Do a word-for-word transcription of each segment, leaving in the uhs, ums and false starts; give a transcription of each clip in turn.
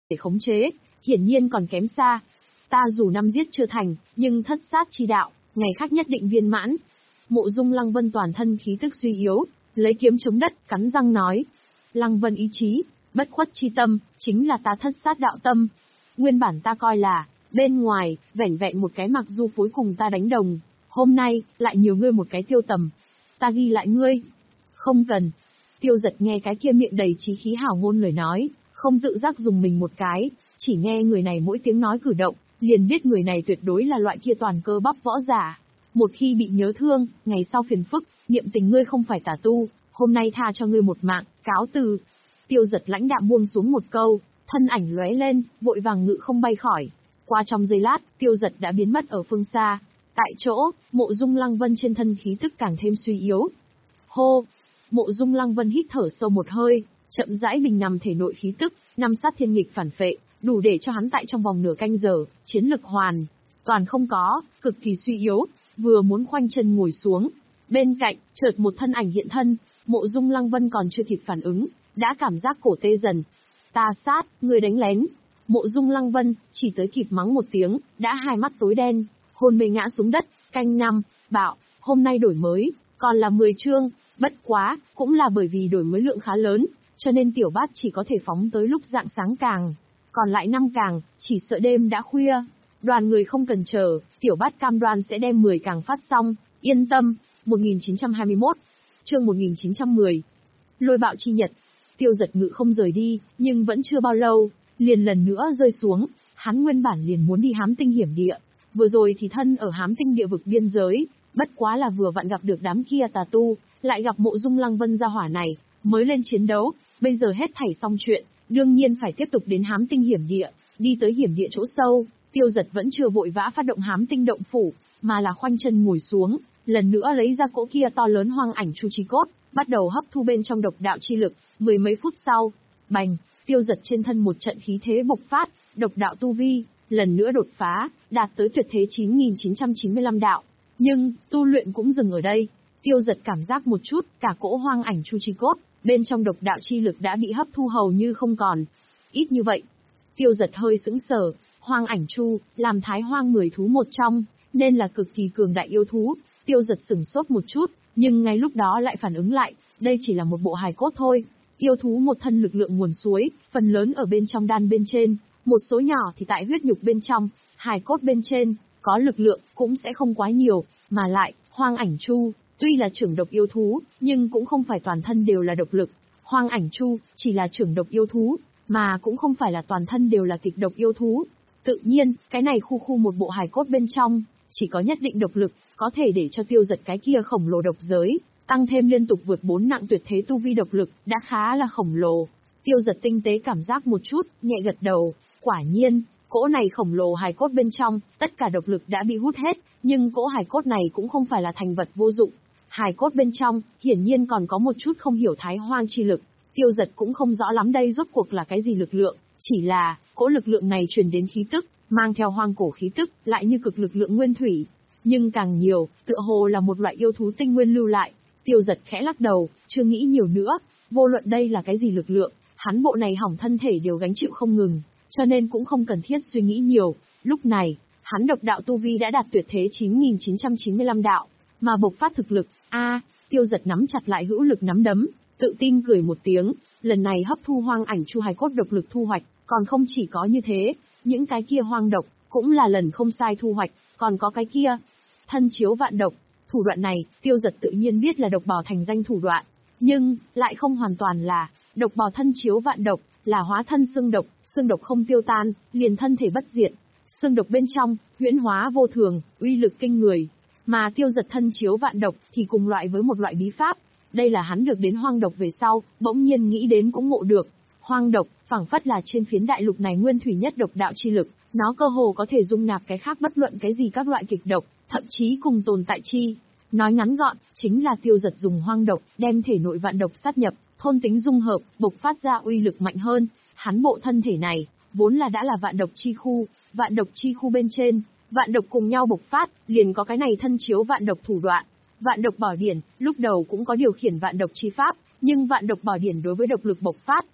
để khống chế, hiển nhiên còn kém xa. Ta dù năm giết chưa thành, nhưng thất sát chi đạo, ngày khác nhất định viên mãn. Mộ Dung Lăng Vân toàn thân khí tức suy yếu, lấy kiếm chống đất, cắn răng nói. Lăng Vân ý chí, bất khuất chi tâm, chính là ta thất sát đạo tâm. Nguyên bản ta coi là, bên ngoài, vẻn vẹn một cái mặc du phối cùng ta đánh đồng. Hôm nay, lại nhiều ngươi một cái Tiêu Tầm. Ta ghi lại ngươi. Không cần. Tiêu Giật nghe cái kia miệng đầy chí khí hào ngôn lời nói, không tự giác dùng mình một cái, chỉ nghe người này mỗi tiếng nói cử động, liền biết người này tuyệt đối là loại kia toàn cơ bắp võ giả. Một khi bị nhớ thương, ngày sau phiền phức, niệm tình ngươi không phải tà tu, hôm nay tha cho ngươi một mạng, cáo từ. Tiêu Giật lãnh đạm buông xuống một câu, thân ảnh lóe lên, vội vàng ngự không bay khỏi. Qua trong giây lát, Tiêu Giật đã biến mất ở phương xa. Tại chỗ, Mộ Dung Lăng Vân trên thân khí tức càng thêm suy yếu. Hô! Mộ Dung Lăng Vân hít thở sâu một hơi, chậm rãi bình nằm thể nội khí tức, năm sát thiên nghịch phản phệ, đủ để cho hắn tại trong vòng nửa canh giờ, chiến lực hoàn toàn không có, cực kỳ suy yếu, vừa muốn khoanh chân ngồi xuống. Bên cạnh, chợt một thân ảnh hiện thân, Mộ Dung Lăng Vân còn chưa kịp phản ứng, đã cảm giác cổ tê dần. Ta sát, người đánh lén. Mộ Dung Lăng Vân chỉ tới kịp mắng một tiếng, đã hai mắt tối đen, hôn mê ngã xuống đất. Canh năm, bảo, hôm nay đổi mới, còn là mười chương, bất quá, cũng là bởi vì đổi mới lượng khá lớn, cho nên tiểu bát chỉ có thể phóng tới lúc rạng sáng càng. Còn lại năm càng, chỉ sợ đêm đã khuya. Đoàn người không cần chờ, tiểu bát cam đoan sẽ đem mười càng phát xong, yên tâm. một nghìn chín trăm hai mươi mốt, chương một nghìn chín trăm mười. Lôi bạo chi nhật. Tiêu Giật ngự không rời đi, nhưng vẫn chưa bao lâu, liền lần nữa rơi xuống. Hắn nguyên bản liền muốn đi Hám Tinh hiểm địa, vừa rồi thì thân ở Hám Tinh địa vực biên giới, bất quá là vừa vặn gặp được đám kia tà tu, lại gặp Mộ Dung Lăng Vân gia hỏa này, mới lên chiến đấu. Bây giờ hết thảy xong chuyện, đương nhiên phải tiếp tục đến Hám Tinh hiểm địa. Đi tới hiểm địa chỗ sâu, Tiêu Giật vẫn chưa vội vã phát động Hám Tinh động phủ, mà là khoanh chân ngồi xuống, lần nữa lấy ra cỗ kia to lớn hoang ảnh chu chi cốt, bắt đầu hấp thu bên trong độc đạo chi lực. Mười mấy phút sau, bành, Tiêu Giật trên thân một trận khí thế bộc phát, độc đạo tu vi lần nữa đột phá, đạt tới tuyệt thế chín nghìn chín trăm chín mươi lăm đạo. Nhưng tu luyện cũng dừng ở đây. Tiêu Giật cảm giác một chút, cả cỗ hoang ảnh chu chi cốt bên trong độc đạo chi lực đã bị hấp thu hầu như không còn. Ít như vậy, Tiêu Giật hơi sững sờ. Hoang ảnh chu, làm thái hoang mười thú một trong, nên là cực kỳ cường đại yêu thú. Tiêu Giật sửng sốt một chút, nhưng ngay lúc đó lại phản ứng lại, đây chỉ là một bộ hài cốt thôi. Yêu thú một thân lực lượng nguồn suối, phần lớn ở bên trong đan bên trên, một số nhỏ thì tại huyết nhục bên trong, hài cốt bên trên, có lực lượng, cũng sẽ không quá nhiều, mà lại, hoang ảnh chu, tuy là trưởng độc yêu thú, nhưng cũng không phải toàn thân đều là độc lực. Hoang ảnh chu, chỉ là trưởng độc yêu thú, mà cũng không phải là toàn thân đều là kịch độc yêu thú. Tự nhiên, cái này khu khu một bộ hài cốt bên trong, chỉ có nhất định độc lực, có thể để cho Tiêu Giật cái kia khổng lồ độc giới, tăng thêm liên tục vượt bốn nặng tuyệt thế tu vi độc lực, đã khá là khổng lồ. Tiêu Giật tinh tế cảm giác một chút, nhẹ gật đầu, quả nhiên, cỗ này khổng lồ hài cốt bên trong, tất cả độc lực đã bị hút hết, nhưng cỗ hài cốt này cũng không phải là thành vật vô dụng. Hài cốt bên trong, hiển nhiên còn có một chút không hiểu thái hoang chi lực. Tiêu Giật cũng không rõ lắm đây rốt cuộc là cái gì lực lượng, chỉ là, cỗ lực lượng này truyền đến khí tức, mang theo hoang cổ khí tức, lại như cực lực lượng nguyên thủy. Nhưng càng nhiều, tựa hồ là một loại yêu thú tinh nguyên lưu lại. Tiêu Giật khẽ lắc đầu, chưa nghĩ nhiều nữa, vô luận đây là cái gì lực lượng, hắn bộ này hỏng thân thể đều gánh chịu không ngừng, cho nên cũng không cần thiết suy nghĩ nhiều. Lúc này, hắn độc đạo tu vi đã đạt tuyệt thế chín nghìn chín trăm chín mươi lăm đạo, mà bộc phát thực lực, a, à, Tiêu Giật nắm chặt lại hữu lực nắm đấm, tự tin cười một tiếng, lần này hấp thu hoang ảnh chu hài cốt độc lực thu hoạch, còn không chỉ có như thế, những cái kia hoang độc, cũng là lần không sai thu hoạch, còn có cái kia, thân chiếu vạn độc. Thủ đoạn này, Tiêu Giật tự nhiên biết là độc bào thành danh thủ đoạn, nhưng, lại không hoàn toàn là, độc bào thân chiếu vạn độc, là hóa thân xương độc, xương độc không tiêu tan, liền thân thể bất diệt. Xương độc bên trong, huyễn hóa vô thường, uy lực kinh người, mà Tiêu Giật thân chiếu vạn độc, thì cùng loại với một loại bí pháp. Đây là hắn được đến hoang độc về sau, bỗng nhiên nghĩ đến cũng ngộ được. Hoang độc, phảng phất là trên phiến đại lục này nguyên thủy nhất độc đạo chi lực, nó cơ hồ có thể dung nạp cái khác bất luận cái gì các loại kịch độc, thậm chí cùng tồn tại chi. Nói ngắn gọn, chính là Tiêu Giật dùng hoang độc, đem thể nội vạn độc sát nhập, thôn tính dung hợp, bộc phát ra uy lực mạnh hơn. Hắn bộ thân thể này, vốn là đã là vạn độc chi khu, vạn độc chi khu bên trên, vạn độc cùng nhau bộc phát, liền có cái này thân chiếu vạn độc thủ đoạn. Vạn độc bảo điển, lúc đầu cũng có điều khiển vạn độc chi pháp, nhưng vạn độc bảo điển đối với độc lực bộc phát,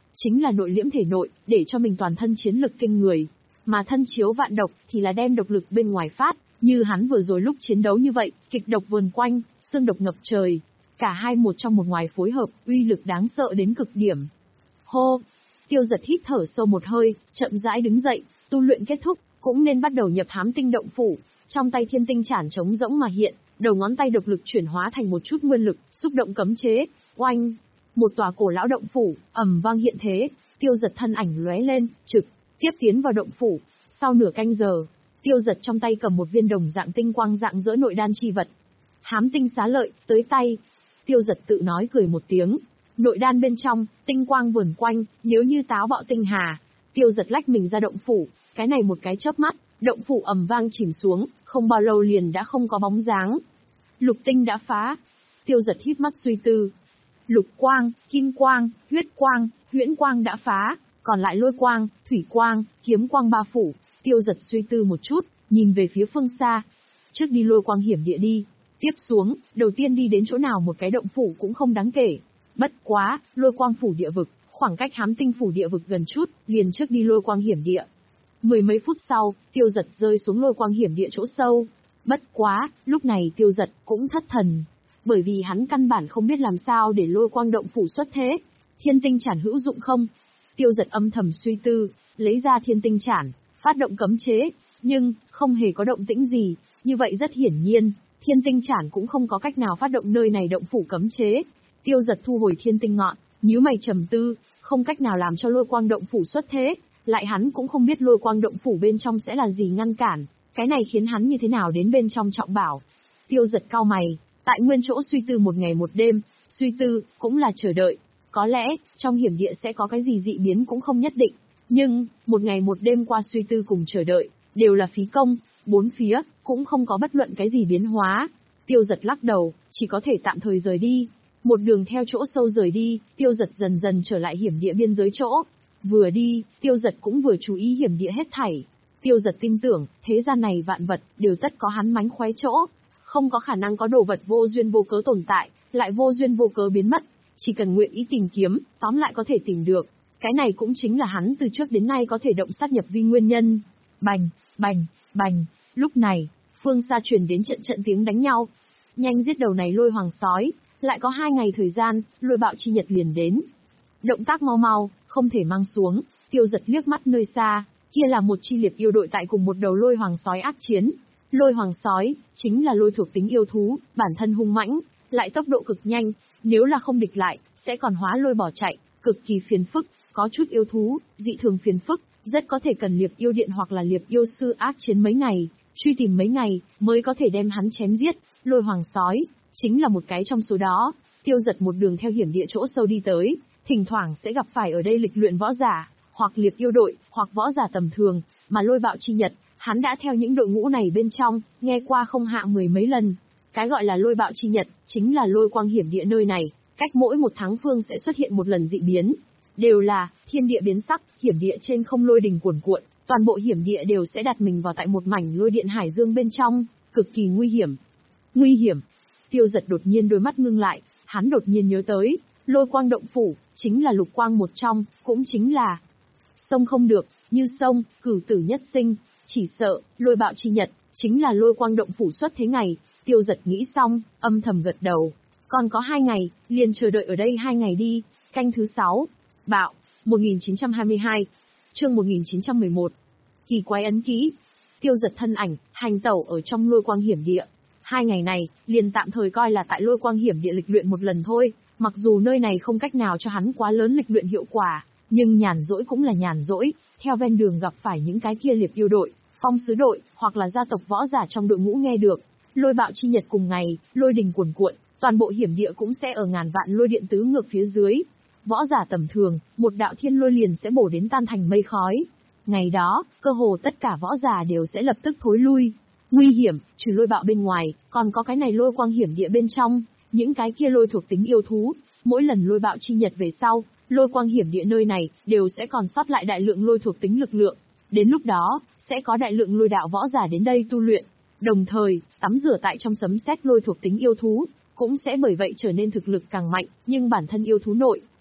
chính là nội liễm thể nội, để cho mình toàn thân chiến lực kinh người. Mà thân chiếu vạn độc thì là đem độc lực bên ngoài phát, như hắn vừa rồi lúc chiến đấu như vậy, kịch độc vờn quanh, xương độc ngập trời. Cả hai một trong một ngoài phối hợp, uy lực đáng sợ đến cực điểm. Hô! Tiêu Giật hít thở sâu một hơi, chậm rãi đứng dậy, tu luyện kết thúc, cũng nên bắt đầu nhập Hám Tinh động phủ. Trong tay thiên tinh chản trống rỗng mà hiện, đầu ngón tay độc lực chuyển hóa thành một chút nguyên lực, xúc động cấm chế, oanh! Một tòa cổ lão động phủ, ầm vang hiện thế, Tiêu Giật thân ảnh lóe lên, trực tiếp tiến vào động phủ. Sau nửa canh giờ, Tiêu Giật trong tay cầm một viên đồng dạng tinh quang dạng dỡ nội đan chi vật. Hám tinh xá lợi, tới tay. Tiêu Giật tự nói cười một tiếng. Nội đan bên trong, tinh quang vờn quanh, nếu như táo bạo tinh hà. Tiêu Giật lách mình ra động phủ, cái này một cái chớp mắt, động phủ ầm vang chìm xuống, không bao lâu liền đã không có bóng dáng. Lục tinh đã phá. Tiêu Giật hít mắt suy tư. Lục quang, kim quang, huyết quang, huyễn quang đã phá, còn lại lôi quang, thủy quang, kiếm quang ba phủ. Tiêu Giật suy tư một chút, nhìn về phía phương xa. Trước đi lôi quang hiểm địa đi. Tiếp xuống, đầu tiên đi đến chỗ nào một cái động phủ cũng không đáng kể. Bất quá, lôi quang phủ địa vực, khoảng cách Hám Tinh phủ địa vực gần chút, liền trước đi lôi quang hiểm địa. Mười mấy phút sau, Tiêu Giật rơi xuống lôi quang hiểm địa chỗ sâu. Bất quá, lúc này Tiêu Giật cũng thất thần. Bởi vì hắn căn bản không biết làm sao để lôi quang động phủ xuất thế. Thiên tinh chản hữu dụng không? Tiêu Giật âm thầm suy tư, lấy ra thiên tinh chản, phát động cấm chế, nhưng, không hề có động tĩnh gì, như vậy rất hiển nhiên, thiên tinh chản cũng không có cách nào phát động nơi này động phủ cấm chế. Tiêu Giật thu hồi thiên tinh ngọn, nhíu mày trầm tư, không cách nào làm cho lôi quang động phủ xuất thế, lại hắn cũng không biết lôi quang động phủ bên trong sẽ là gì ngăn cản, cái này khiến hắn như thế nào đến bên trong trọng bảo. Tiêu Giật cau mày, tại nguyên chỗ suy tư một ngày một đêm, suy tư, cũng là chờ đợi, có lẽ, trong hiểm địa sẽ có cái gì dị biến cũng không nhất định, nhưng, một ngày một đêm qua suy tư cùng chờ đợi, đều là phí công, bốn phía, cũng không có bất luận cái gì biến hóa. Tiêu Giật lắc đầu, chỉ có thể tạm thời rời đi. Một đường theo chỗ sâu rời đi, Tiêu Giật dần dần trở lại hiểm địa biên giới chỗ. Vừa đi, Tiêu Giật cũng vừa chú ý hiểm địa hết thảy. Tiêu Giật tin tưởng, thế gian này vạn vật, đều tất có hắn mánh khóe chỗ. Không có khả năng có đồ vật vô duyên vô cớ tồn tại, lại vô duyên vô cớ biến mất. Chỉ cần nguyện ý tìm kiếm, tóm lại có thể tìm được. Cái này cũng chính là hắn từ trước đến nay có thể động sát nhập vi nguyên nhân. Bành, bành, bành. Lúc này, phương xa truyền đến trận trận tiếng đánh nhau. Nhanh giết đầu này lôi hoàng sói, lại có hai ngày thời gian, lôi bạo chi nhật liền đến. Động tác mau mau, không thể mang xuống. Tiêu Giật liếc mắt nơi xa, kia là một chi liệp yêu đội tại cùng một đầu lôi hoàng sói ác chiến. Lôi hoàng sói, chính là lôi thuộc tính yêu thú, bản thân hung mãnh, lại tốc độ cực nhanh, nếu là không địch lại, sẽ còn hóa lôi bỏ chạy, cực kỳ phiền phức, có chút yêu thú, dị thường phiền phức, rất có thể cần liệp yêu điện hoặc là liệp yêu sư ác chiến mấy ngày, truy tìm mấy ngày, mới có thể đem hắn chém giết. Lôi hoàng sói, chính là một cái trong số đó. Tiêu Giật một đường theo hiểm địa chỗ sâu đi tới, thỉnh thoảng sẽ gặp phải ở đây lịch luyện võ giả, hoặc liệp yêu đội, hoặc võ giả tầm thường, mà lôi bạo chi nhật, hắn đã theo những đội ngũ này bên trong, nghe qua không hạ mười mấy lần. Cái gọi là lôi bạo chi nhật, chính là lôi quang hiểm địa nơi này, cách mỗi một tháng phương sẽ xuất hiện một lần dị biến. Đều là, thiên địa biến sắc, hiểm địa trên không lôi đình cuồn cuộn, toàn bộ hiểm địa đều sẽ đặt mình vào tại một mảnh lôi điện hải dương bên trong, cực kỳ nguy hiểm. Nguy hiểm. Tiêu Giật đột nhiên đôi mắt ngưng lại, hắn đột nhiên nhớ tới, lôi quang động phủ, chính là lục quang một trong, cũng chính là sông không được, như sông, cửu tử nhất sinh, chỉ sợ, lôi bạo chi nhật, chính là lôi quang động phủ xuất thế ngày. Tiêu Giật nghĩ xong, âm thầm gật đầu. Còn có hai ngày, liền chờ đợi ở đây hai ngày đi. Canh thứ sáu. Bạo. một nghìn chín trăm hai mươi hai. Chương một nghìn chín trăm mười một. Kỳ quái ấn ký. Tiêu Giật thân ảnh, hành tẩu ở trong lôi quang hiểm địa. Hai ngày này, liền tạm thời coi là tại lôi quang hiểm địa lịch luyện một lần thôi. Mặc dù nơi này không cách nào cho hắn quá lớn lịch luyện hiệu quả, nhưng nhàn rỗi cũng là nhàn rỗi. Theo ven đường gặp phải những cái kia liệp yêu đội, phong sứ đội, hoặc là gia tộc võ giả trong đội ngũ nghe được. Lôi bạo chi nhật cùng ngày, lôi đình cuồn cuộn, toàn bộ hiểm địa cũng sẽ ở ngàn vạn lôi điện tứ ngược phía dưới. Võ giả tầm thường, một đạo thiên lôi liền sẽ bổ đến tan thành mây khói. Ngày đó, cơ hồ tất cả võ giả đều sẽ lập tức thối lui. Nguy hiểm, trừ lôi bạo bên ngoài, còn có cái này lôi quang hiểm địa bên trong, những cái kia lôi thuộc tính yêu thú. Mỗi lần lôi bạo chi nhật về sau, lôi quang hiểm địa nơi này, đều sẽ còn sót lại đại lượng lôi thuộc tính lực lượng. Đến lúc đó, sẽ có đại lượng lôi đạo võ giả đến đây tu luyện. Đồng thời, tắm rửa tại trong sấm sét lôi thuộc tính yêu thú, cũng sẽ bởi vậy trở nên thực lực càng mạnh, nhưng bản thân yêu thú nội,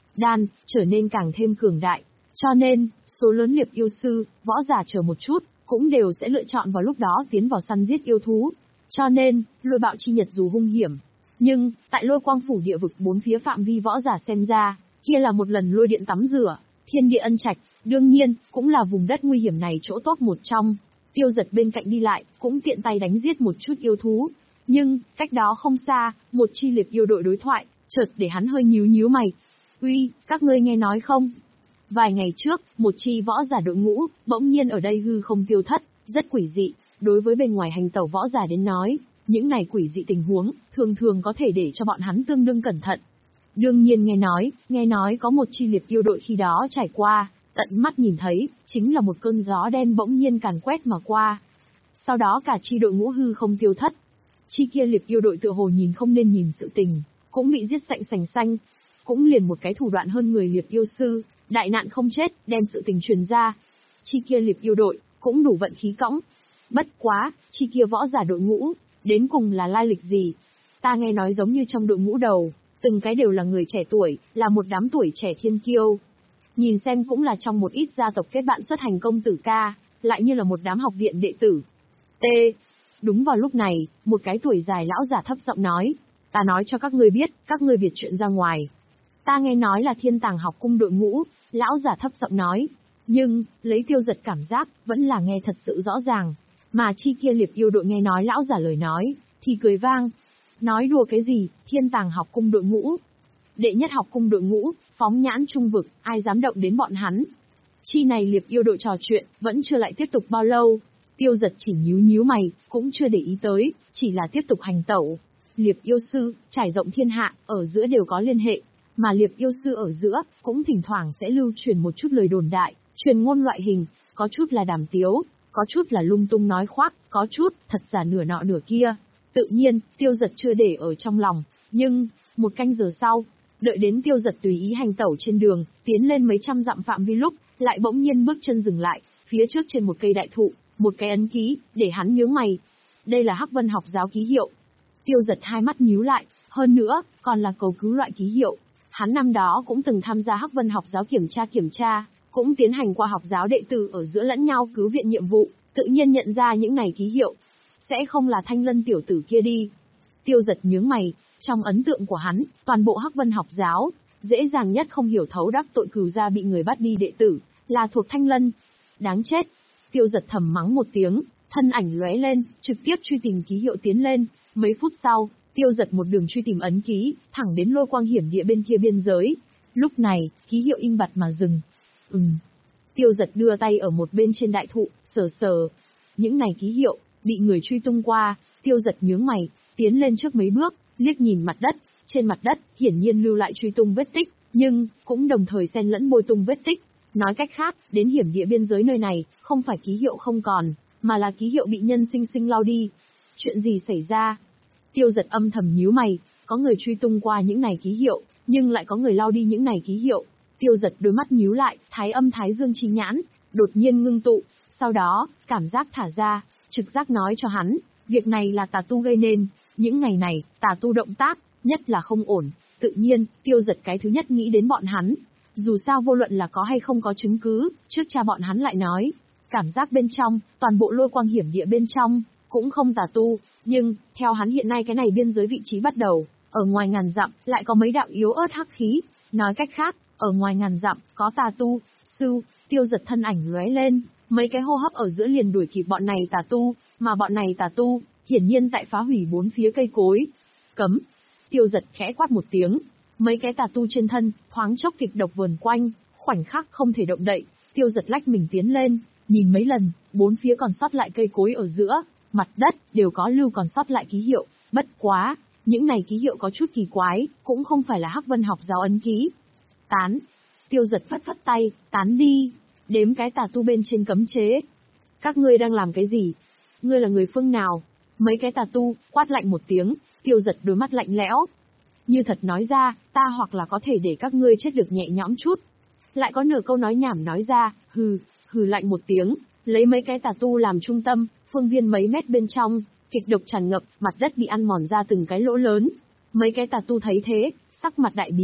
đan, trở nên càng thêm cường đại. Cho nên, số lớn liệp yêu sư, võ giả chờ một chút, cũng đều sẽ lựa chọn vào lúc đó tiến vào săn giết yêu thú. Cho nên, lôi bạo chi nhật dù hung hiểm, nhưng, tại lôi quang phủ địa vực bốn phía phạm vi võ giả xem ra, kia là một lần lôi điện tắm rửa, thiên địa ân trạch, đương nhiên, cũng là vùng đất nguy hiểm này chỗ tốt một trong. Tiêu Giật bên cạnh đi lại, cũng tiện tay đánh giết một chút yêu thú. Nhưng, cách đó không xa, một chi liệp yêu đội đối thoại, chợt để hắn hơi nhíu nhíu mày. Uy, các ngươi nghe nói không? Vài ngày trước, một chi võ giả đội ngũ, bỗng nhiên ở đây hư không tiêu thất, rất quỷ dị. Đối với bên ngoài hành tẩu võ giả đến nói, những này quỷ dị tình huống, thường thường có thể để cho bọn hắn tương đương cẩn thận. Đương nhiên nghe nói, nghe nói có một chi liệp yêu đội khi đó trải qua, tận mắt nhìn thấy, chính là một cơn gió đen bỗng nhiên càn quét mà qua. Sau đó cả chi đội ngũ hư không tiêu thất. Chi kia liệp yêu đội tựa hồ nhìn không nên nhìn sự tình, cũng bị giết sạch sành xanh. Cũng liền một cái thủ đoạn hơn người liệp yêu sư, đại nạn không chết, đem sự tình truyền ra. Chi kia liệp yêu đội, cũng đủ vận khí cõng. Bất quá, chi kia võ giả đội ngũ, đến cùng là lai lịch gì? Ta nghe nói giống như trong đội ngũ đầu, từng cái đều là người trẻ tuổi, là một đám tuổi trẻ thiên kiêu. Nhìn xem cũng là trong một ít gia tộc kết bạn xuất hành công tử ca, lại như là một đám học viện đệ tử. T. Đúng vào lúc này, một cái tuổi dài lão giả thấp giọng nói, ta nói cho các ngươi biết, các ngươi việc chuyện ra ngoài. Ta nghe nói là Thiên Tàng học cung đội ngũ, lão giả thấp giọng nói, nhưng, lấy Tiêu Giật cảm giác, vẫn là nghe thật sự rõ ràng. Mà chi kia liệp yêu đội nghe nói lão giả lời nói, thì cười vang. Nói đùa cái gì, Thiên Tàng học cung đội ngũ. Đệ nhất học cung đội ngũ, phóng nhãn trung vực, ai dám động đến bọn hắn. Chi này liệp yêu đội trò chuyện, vẫn chưa lại tiếp tục bao lâu. Tiêu Giật chỉ nhíu nhíu mày, cũng chưa để ý tới, chỉ là tiếp tục hành tẩu. Liệp yêu sư, trải rộng thiên hạ, ở giữa đều có liên hệ. Mà liệp yêu sư ở giữa, cũng thỉnh thoảng sẽ lưu truyền một chút lời đồn đại, truyền ngôn loại hình, có chút là đàm tiếu, có chút là lung tung nói khoác, có chút, thật giả nửa nọ nửa kia. Tự nhiên, Tiêu Giật chưa để ở trong lòng, nhưng, một canh giờ sau, đợi đến Tiêu Giật tùy ý hành tẩu trên đường, tiến lên mấy trăm dặm phạm vi lúc, lại bỗng nhiên bước chân dừng lại, phía trước trên một cây đại thụ, một cái ấn ký, để hắn nhướng mày. Đây là Hắc Vân học giáo ký hiệu. Tiêu Giật hai mắt nhíu lại, hơn nữa, còn là cầu cứu loại ký hiệu. Hắn năm đó cũng từng tham gia Hắc Vân học giáo kiểm tra kiểm tra, cũng tiến hành qua học giáo đệ tử ở giữa lẫn nhau cứu viện nhiệm vụ, tự nhiên nhận ra những này ký hiệu. Sẽ không là Thanh Lân tiểu tử kia đi. Tiêu Giật nhướng mày, trong ấn tượng của hắn, toàn bộ Hắc Vân học giáo, dễ dàng nhất không hiểu thấu đắc tội cừu gia bị người bắt đi đệ tử, là thuộc Thanh Lân. Đáng chết. Tiêu Giật thầm mắng một tiếng, thân ảnh lóe lên, trực tiếp truy tìm ký hiệu tiến lên. Mấy phút sau, Tiêu Giật một đường truy tìm ấn ký, thẳng đến lôi quang hiểm địa bên kia biên giới. Lúc này, ký hiệu im bặt mà dừng. Ừm. Tiêu Giật đưa tay ở một bên trên đại thụ, sờ sờ. Những này ký hiệu, bị người truy tung qua. Tiêu Giật nhướng mày, tiến lên trước mấy bước, liếc nhìn mặt đất. Trên mặt đất, hiển nhiên lưu lại truy tung vết tích, nhưng, cũng đồng thời xen lẫn bôi tung vết tích. Nói cách khác, đến hiểm địa biên giới nơi này, không phải ký hiệu không còn, mà là ký hiệu bị nhân sinh sinh lau đi. Chuyện gì xảy ra? Tiêu Giật âm thầm nhíu mày, có người truy tung qua những này ký hiệu, nhưng lại có người lau đi những này ký hiệu. Tiêu Giật đôi mắt nhíu lại, thái âm thái dương chi nhãn, đột nhiên ngưng tụ, sau đó, cảm giác thả ra, trực giác nói cho hắn, việc này là tà tu gây nên, những ngày này, tà tu động tác, nhất là không ổn. Tự nhiên, Tiêu Giật cái thứ nhất nghĩ đến bọn hắn. Dù sao vô luận là có hay không có chứng cứ, trước cha bọn hắn lại nói, cảm giác bên trong, toàn bộ lôi quang hiểm địa bên trong, cũng không tà tu, nhưng, theo hắn hiện nay cái này biên giới vị trí bắt đầu, ở ngoài ngàn dặm, lại có mấy đạo yếu ớt hắc khí, nói cách khác, ở ngoài ngàn dặm, có tà tu, sư, Tiêu Giật thân ảnh lóe lên, mấy cái hô hấp ở giữa liền đuổi kịp bọn này tà tu, mà bọn này tà tu, hiển nhiên tại phá hủy bốn phía cây cối. Cấm. Tiêu Giật khẽ quát một tiếng, mấy cái tà tu trên thân, thoáng chốc kịch độc vờn quanh, khoảnh khắc không thể động đậy. Tiêu Giật lách mình tiến lên, nhìn mấy lần, bốn phía còn sót lại cây cối ở giữa, mặt đất, đều có lưu còn sót lại ký hiệu. Bất quá, những này ký hiệu có chút kỳ quái, cũng không phải là Hắc Vân học giáo ấn ký. Tán. Tiêu Giật phất phất tay, tán đi. Đếm cái tà tu bên trên cấm chế. Các ngươi đang làm cái gì? Ngươi là người phương nào? Mấy cái tà tu, quát lạnh một tiếng, Tiêu Giật đôi mắt lạnh lẽo. Như thật nói ra, ta hoặc là có thể để các ngươi chết được nhẹ nhõm chút. Lại có nửa câu nói nhảm nói ra, hừ, hừ lạnh một tiếng, lấy mấy cái tà tu làm trung tâm, phương viên mấy mét bên trong, kịch độc tràn ngập, mặt đất bị ăn mòn ra từng cái lỗ lớn. Mấy cái tà tu thấy thế, sắc mặt đại biến,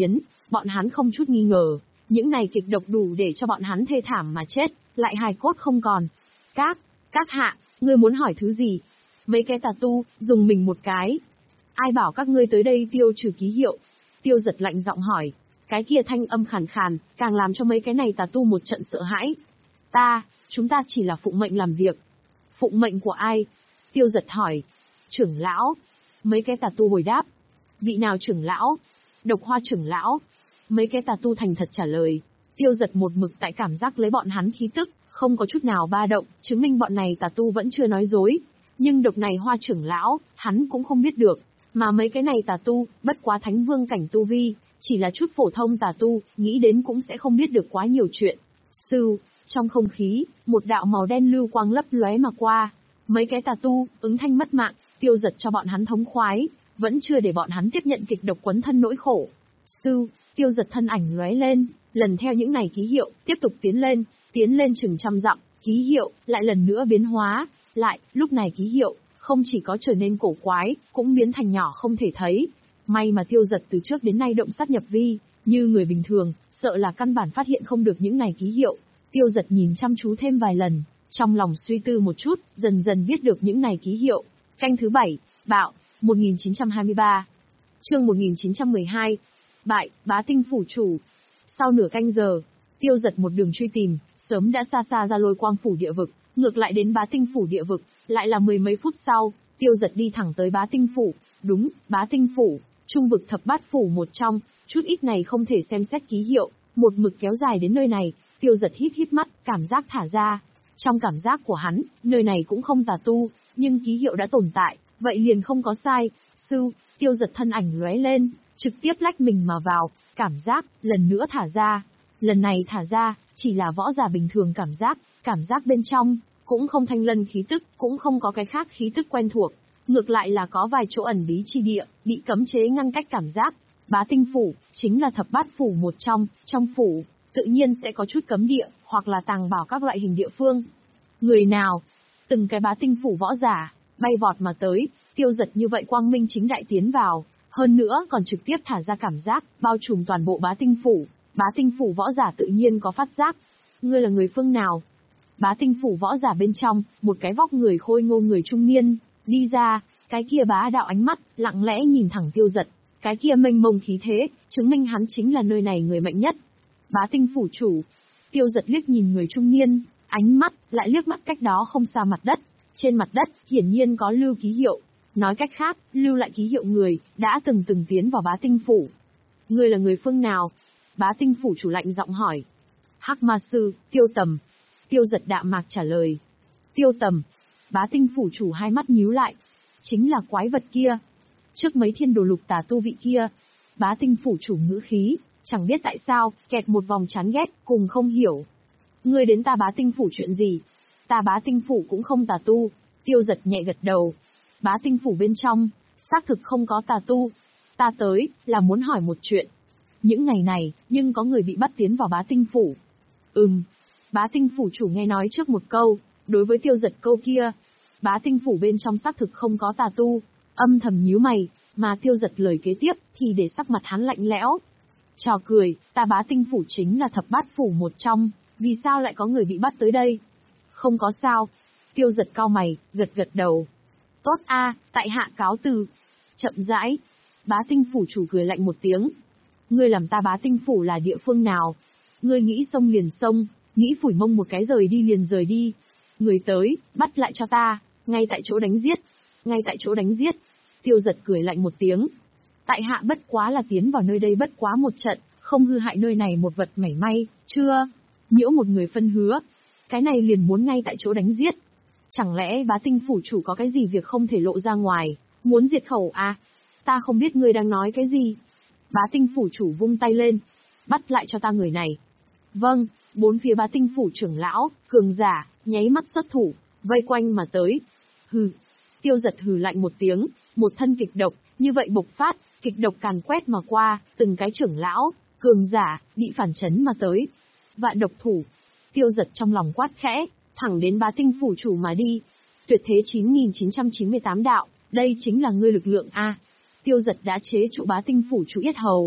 Bọn hắn không chút nghi ngờ, những này kịch độc đủ để cho bọn hắn thê thảm mà chết, lại hài cốt không còn. Các, các hạ, ngươi muốn hỏi thứ gì? Mấy cái tà tu, dùng mình một cái. Ai bảo các ngươi tới đây tiêu trừ ký hiệu? Tiêu Giật lạnh giọng hỏi. Cái kia thanh âm khàn khàn, càng làm cho mấy cái này tà tu một trận sợ hãi. Ta, chúng ta chỉ là phụng mệnh làm việc. Phụng mệnh của ai? Tiêu Giật hỏi. Trưởng lão. Mấy cái tà tu hồi đáp. Vị nào trưởng lão? Độc Hoa trưởng lão. Mấy cái tà tu thành thật trả lời. Tiêu Giật một mực tại cảm giác lấy bọn hắn khí tức, không có chút nào ba động, chứng minh bọn này tà tu vẫn chưa nói dối. Nhưng độc này Hoa trưởng lão, hắn cũng không biết được. Mà mấy cái này tà tu, bất quá thánh vương cảnh tu vi, chỉ là chút phổ thông tà tu, nghĩ đến cũng sẽ không biết được quá nhiều chuyện. Sư, trong không khí, một đạo màu đen lưu quang lấp lóe mà qua. Mấy cái tà tu, ứng thanh mất mạng, Tiêu Giật cho bọn hắn thống khoái, vẫn chưa để bọn hắn tiếp nhận kịch độc quấn thân nỗi khổ. Sư, Tiêu Giật thân ảnh lóe lên, lần theo những này ký hiệu, tiếp tục tiến lên, tiến lên chừng trăm dặm, ký hiệu, lại lần nữa biến hóa, lại, lúc này ký hiệu, không chỉ có trở nên cổ quái, cũng biến thành nhỏ không thể thấy. May mà Tiêu Giật từ trước đến nay động sát nhập vi, như người bình thường, sợ là căn bản phát hiện không được những này ký hiệu. Tiêu Giật nhìn chăm chú thêm vài lần, trong lòng suy tư một chút, dần dần viết được những này ký hiệu. Canh thứ bảy, Bạo, một nghìn chín trăm hai mươi ba. Chương một nghìn chín trăm mười hai. Bại, Bá Tinh phủ chủ. Sau nửa canh giờ, Tiêu Giật một đường truy tìm, sớm đã xa xa ra Lôi Quang phủ địa vực, ngược lại đến Bá Tinh phủ địa vực, lại là mười mấy phút sau, Tiêu Giật đi thẳng tới Bá Tinh phủ. Đúng, Bá Tinh phủ, trung vực thập bát phủ một trong, chút ít này không thể xem xét ký hiệu, một mực kéo dài đến nơi này. Tiêu Giật hít hít mắt, cảm giác thả ra. Trong cảm giác của hắn, nơi này cũng không tà tu, nhưng ký hiệu đã tồn tại, vậy liền không có sai. Sư, Tiêu Giật thân ảnh lóe lên, trực tiếp lách mình mà vào, cảm giác, lần nữa thả ra. Lần này thả ra, chỉ là võ giả bình thường cảm giác, cảm giác bên trong, cũng không thanh lân khí tức, cũng không có cái khác khí tức quen thuộc. Ngược lại là có vài chỗ ẩn bí chi địa, bị cấm chế ngăn cách cảm giác. Bá Tinh phủ, chính là thập bát phủ một trong, trong phủ, tự nhiên sẽ có chút cấm địa, hoặc là tàng bảo các loại hình địa phương. Người nào? Từng cái Bá Tinh phủ võ giả, bay vọt mà tới, Tiêu Giật như vậy quang minh chính đại tiến vào, hơn nữa còn trực tiếp thả ra cảm giác, bao trùm toàn bộ Bá Tinh phủ. Bá Tinh phủ võ giả tự nhiên có phát giác. Ngươi là người phương nào? Bá Tinh phủ võ giả bên trong, một cái vóc người khôi ngô người trung niên, đi ra, cái kia bá đạo ánh mắt, lặng lẽ nhìn thẳng Tiêu Giật, cái kia mênh mông khí thế, chứng minh hắn chính là nơi này người mạnh nhất. Bá Tinh phủ chủ. Tiêu Giật liếc nhìn người trung niên, ánh mắt, lại liếc mắt cách đó không xa mặt đất. Trên mặt đất, hiển nhiên có lưu ký hiệu. Nói cách khác, lưu lại ký hiệu người, đã từng từng tiến vào Bá Tinh phủ. Ngươi là người phương nào? Bá Tinh phủ chủ lạnh giọng hỏi. Hắc Ma sư, Tiêu Tầm. Tiêu Giật đạm mạc trả lời. Tiêu Tầm. Bá Tinh phủ chủ hai mắt nhíu lại. Chính là quái vật kia. Trước mấy thiên đồ lục tà tu vị kia. Bá Tinh phủ chủ ngữ khí, chẳng biết tại sao, kẹt một vòng chán ghét, cùng không hiểu. Ngươi đến ta Bá Tinh phủ chuyện gì? Ta Bá Tinh phủ cũng không tà tu. Tiêu Giật nhẹ gật đầu. Bá Tinh phủ bên trong, xác thực không có tà tu. Ta tới, là muốn hỏi một chuyện. Những ngày này, nhưng có người bị bắt tiến vào Bá Tinh phủ. Ừm. Bá Tinh phủ chủ nghe nói trước một câu, đối với Tiêu Giật câu kia. Bá Tinh phủ bên trong xác thực không có tà tu, âm thầm nhíu mày, mà Tiêu Giật lời kế tiếp, thì để sắc mặt hắn lạnh lẽo. Trò cười, ta Bá Tinh phủ chính là thập bát phủ một trong, vì sao lại có người bị bắt tới đây? Không có sao. Tiêu Giật cau mày, gật gật đầu. Tốt a, tại hạ cáo từ. Chậm rãi. Bá Tinh phủ chủ cười lạnh một tiếng. Ngươi làm ta Bá Tinh phủ là địa phương nào? Ngươi nghĩ xông liền xông, nghĩ phủi mông một cái rời đi liền rời đi. Người tới, bắt lại cho ta, ngay tại chỗ đánh giết. Ngay tại chỗ đánh giết. Tiêu Giật cười lạnh một tiếng. Tại hạ bất quá là tiến vào nơi đây bất quá một trận, không hư hại nơi này một vật mảy may, chưa? Nhiễu một người phân hứa. Cái này liền muốn ngay tại chỗ đánh giết. Chẳng lẽ Bá Tinh phủ chủ có cái gì việc không thể lộ ra ngoài, muốn diệt khẩu à? Ta không biết ngươi đang nói cái gì. Bá Tinh phủ chủ vung tay lên. Bắt lại cho ta người này. Vâng, bốn phía Bá Tinh phủ trưởng lão, cường giả, nháy mắt xuất thủ, vây quanh mà tới. Hừ. Tiêu Giật hừ lạnh một tiếng, một thân kịch độc, như vậy bộc phát, kịch độc càn quét mà qua, từng cái trưởng lão, cường giả, bị phản chấn mà tới. Vạn độc thủ. Tiêu Giật trong lòng quát khẽ, thẳng đến Bá Tinh phủ chủ mà đi. Tuyệt thế chín nghìn chín trăm chín mươi tám đạo, đây chính là ngươi lực lượng a. Tiêu Giật đã chế trụ Bá Tinh phủ chủ yết hầu.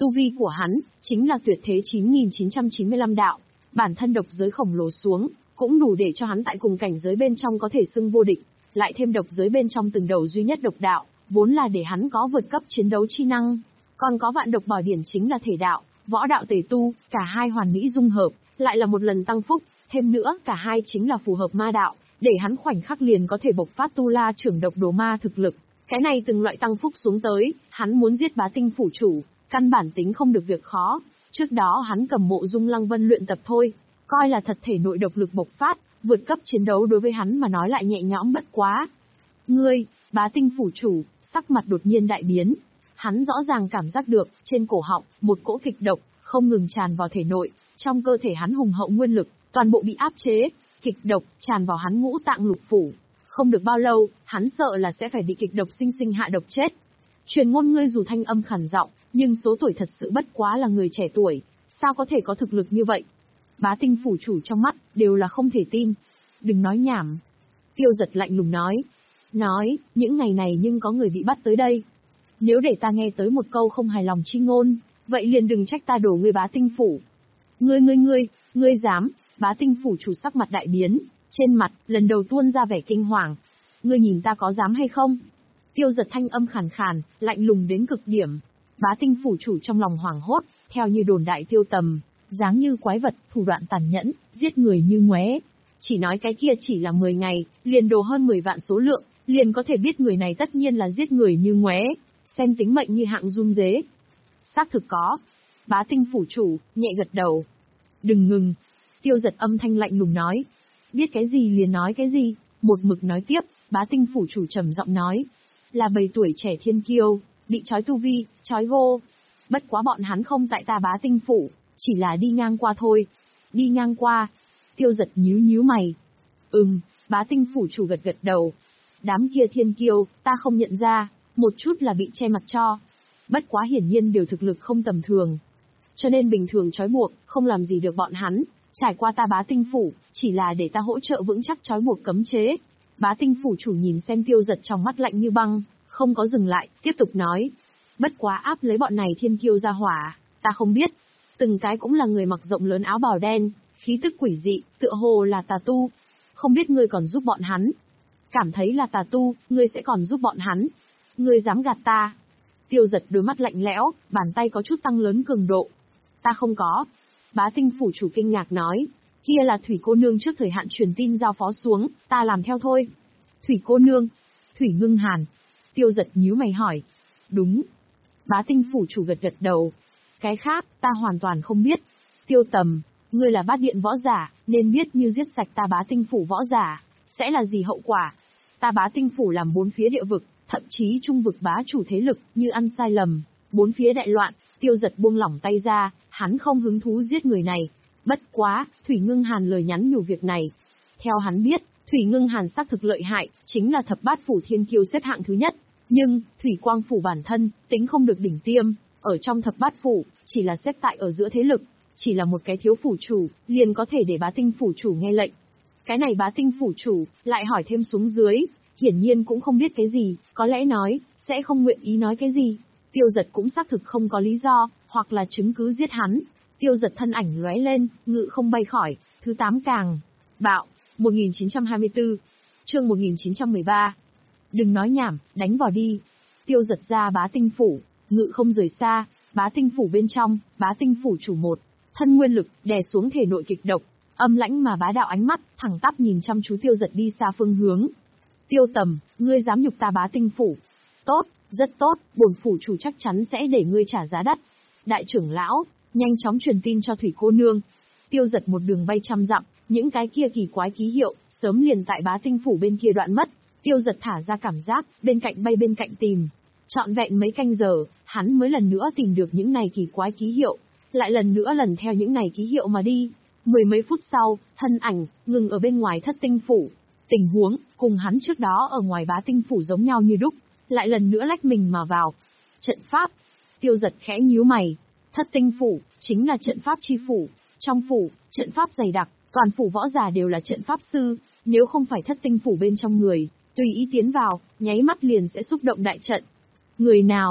Tu vi của hắn, chính là tuyệt thế chín nghìn chín trăm chín mươi lăm đạo, bản thân độc giới khổng lồ xuống, cũng đủ để cho hắn tại cùng cảnh giới bên trong có thể xưng vô địch, lại thêm độc giới bên trong từng đầu duy nhất độc đạo, vốn là để hắn có vượt cấp chiến đấu chi năng, còn có vạn độc bảo điển chính là thể đạo, võ đạo tề tu, cả hai hoàn mỹ dung hợp, lại là một lần tăng phúc, thêm nữa cả hai chính là phù hợp ma đạo, để hắn khoảnh khắc liền có thể bộc phát tu la trưởng độc đồ ma thực lực. Cái này từng loại tăng phúc xuống tới, hắn muốn giết Bá Tinh phủ chủ, căn bản tính không được việc khó. Trước đó hắn cầm Mộ Dung Lăng Vân luyện tập thôi, coi là thật thể nội độc lực bộc phát, vượt cấp chiến đấu đối với hắn mà nói lại nhẹ nhõm bất quá. Ngươi, Bá Tinh phủ chủ, sắc mặt đột nhiên đại biến. Hắn rõ ràng cảm giác được, trên cổ họng, một cỗ kịch độc, không ngừng tràn vào thể nội, trong cơ thể hắn hùng hậu nguyên lực, toàn bộ bị áp chế, kịch độc tràn vào hắn ngũ tạng lục phủ. Không được bao lâu, hắn sợ là sẽ phải bị kịch độc sinh sinh hạ độc chết. Truyền ngôn ngươi dù thanh âm khản giọng, nhưng số tuổi thật sự bất quá là người trẻ tuổi, sao có thể có thực lực như vậy? Bá Tinh phủ chủ trong mắt, đều là không thể tin. Đừng nói nhảm. Tiêu Giật lạnh lùng nói. Nói, những ngày này nhưng có người bị bắt tới đây. Nếu để ta nghe tới một câu không hài lòng chi ngôn, vậy liền đừng trách ta đổ ngươi Bá Tinh phủ. Ngươi ngươi ngươi, ngươi dám? Bá Tinh phủ chủ sắc mặt đại biến, trên mặt, lần đầu tuôn ra vẻ kinh hoàng. Ngươi nhìn ta có dám hay không? Tiêu Giật thanh âm khàn khàn, lạnh lùng đến cực điểm. Bá Tinh phủ chủ trong lòng hoảng hốt, theo như đồn đại Tiêu Tầm, dáng như quái vật, thủ đoạn tàn nhẫn, giết người như ngoé. Chỉ nói cái kia chỉ là mười ngày, liền đồ hơn mười vạn số lượng, liền có thể biết người này tất nhiên là giết người như ngoé, xem tính mệnh như hạng run dế. Xác thực có. Bá Tinh phủ chủ, nhẹ gật đầu. Đừng ngừng. Tiêu Giật âm thanh lạnh lùng nói. Biết cái gì liền nói cái gì, một mực nói tiếp, Bá Tinh phủ chủ trầm giọng nói. Là bầy tuổi trẻ thiên kiêu, bị trói tu vi, trói gô. Bất quá bọn hắn không tại ta Bá Tinh phủ, chỉ là đi ngang qua thôi. Đi ngang qua. Tiêu Giật nhíu nhíu mày. Ừm, Bá Tinh phủ chủ gật gật đầu. Đám kia thiên kiêu, ta không nhận ra, một chút là bị che mặt cho. Bất quá hiển nhiên đều thực lực không tầm thường. Cho nên bình thường trói buộc, không làm gì được bọn hắn. Trải qua ta Bá Tinh phủ, chỉ là để ta hỗ trợ vững chắc trói buộc cấm chế. Bá Tinh phủ chủ nhìn xem Tiêu Giật trong mắt lạnh như băng, không có dừng lại, tiếp tục nói. Bất quá áp lấy bọn này thiên kiêu ra hỏa, ta không biết. Từng cái cũng là người mặc rộng lớn áo bào đen, khí tức quỷ dị, tựa hồ là tà tu. Không biết ngươi còn giúp bọn hắn. Cảm thấy là tà tu, ngươi sẽ còn giúp bọn hắn. Ngươi dám gạt ta. Tiêu Giật đôi mắt lạnh lẽo, bàn tay có chút tăng lớn cường độ. Ta không có. Bá Tinh phủ chủ kinh ngạc nói. Kia là Thủy cô nương trước thời hạn truyền tin giao phó xuống, ta làm theo thôi. Thủy cô nương. Thủy Ngưng Hàn. Tiêu Giật nhíu mày hỏi. Đúng. Bá Tinh phủ chủ gật gật đầu. Cái khác, ta hoàn toàn không biết. Tiêu Tầm, ngươi là bát điện võ giả, nên biết như giết sạch ta Bá Tinh phủ võ giả, sẽ là gì hậu quả. Ta Bá Tinh phủ làm bốn phía địa vực, thậm chí trung vực bá chủ thế lực, như ăn sai lầm, bốn phía đại loạn. Tiêu Giật buông lỏng tay ra, hắn không hứng thú giết người này. Bất quá, Thủy Ngưng Hàn lời nhắn nhủ việc này. Theo hắn biết, Thủy Ngưng Hàn xác thực lợi hại, chính là thập bát phủ thiên kiêu xếp hạng thứ nhất. Nhưng, Thủy Quang phủ bản thân, tính không được đỉnh tiêm, ở trong thập bát phủ, chỉ là xếp tại ở giữa thế lực, chỉ là một cái thiếu phủ chủ, liền có thể để Bá Tinh phủ chủ nghe lệnh. Cái này Bá Tinh phủ chủ, lại hỏi thêm xuống dưới, hiển nhiên cũng không biết cái gì, có lẽ nói, sẽ không nguyện ý nói cái gì. Tiêu Giật cũng xác thực không có lý do, hoặc là chứng cứ giết hắn. Tiêu Giật thân ảnh lóe lên, ngự không bay khỏi, thứ tám càng. Bạo, một nghìn chín trăm hai mươi tư, chương một nghìn chín trăm mười ba. Đừng nói nhảm, đánh vào đi. Tiêu Giật ra Bá Tinh phủ, ngự không rời xa, Bá Tinh phủ bên trong, Bá Tinh phủ chủ một, thân nguyên lực, đè xuống thể nội kịch độc, âm lãnh mà bá đạo ánh mắt, thẳng tắp nhìn chăm chú Tiêu Giật đi xa phương hướng. Tiêu Tầm, ngươi dám nhục ta Bá Tinh phủ. Tốt, rất tốt, bổn phủ chủ chắc chắn sẽ để ngươi trả giá đắt. Đại trưởng lão, nhanh chóng truyền tin cho Thủy cô nương. Tiêu Giật một đường bay trăm dặm, những cái kia kỳ quái ký hiệu, sớm liền tại Bá Tinh phủ bên kia đoạn mất. Tiêu Giật thả ra cảm giác, bên cạnh bay bên cạnh tìm. Trọn vẹn mấy canh giờ, hắn mới lần nữa tìm được những này kỳ quái ký hiệu, lại lần nữa lần theo những này ký hiệu mà đi. Mười mấy phút sau, thân ảnh, ngừng ở bên ngoài Thất Tinh phủ. Tình huống, cùng hắn trước đó ở ngoài Bá Tinh phủ giống nhau như đúc, lại lần nữa lách mình mà vào. Trận pháp. Tiêu Giật khẽ nhíu mày. Thất Tinh phủ, chính là trận pháp chi phủ. Trong phủ, trận pháp dày đặc, toàn phủ võ giả đều là trận pháp sư, nếu không phải Thất Tinh phủ bên trong người, tùy ý tiến vào, nháy mắt liền sẽ xúc động đại trận. Người nào?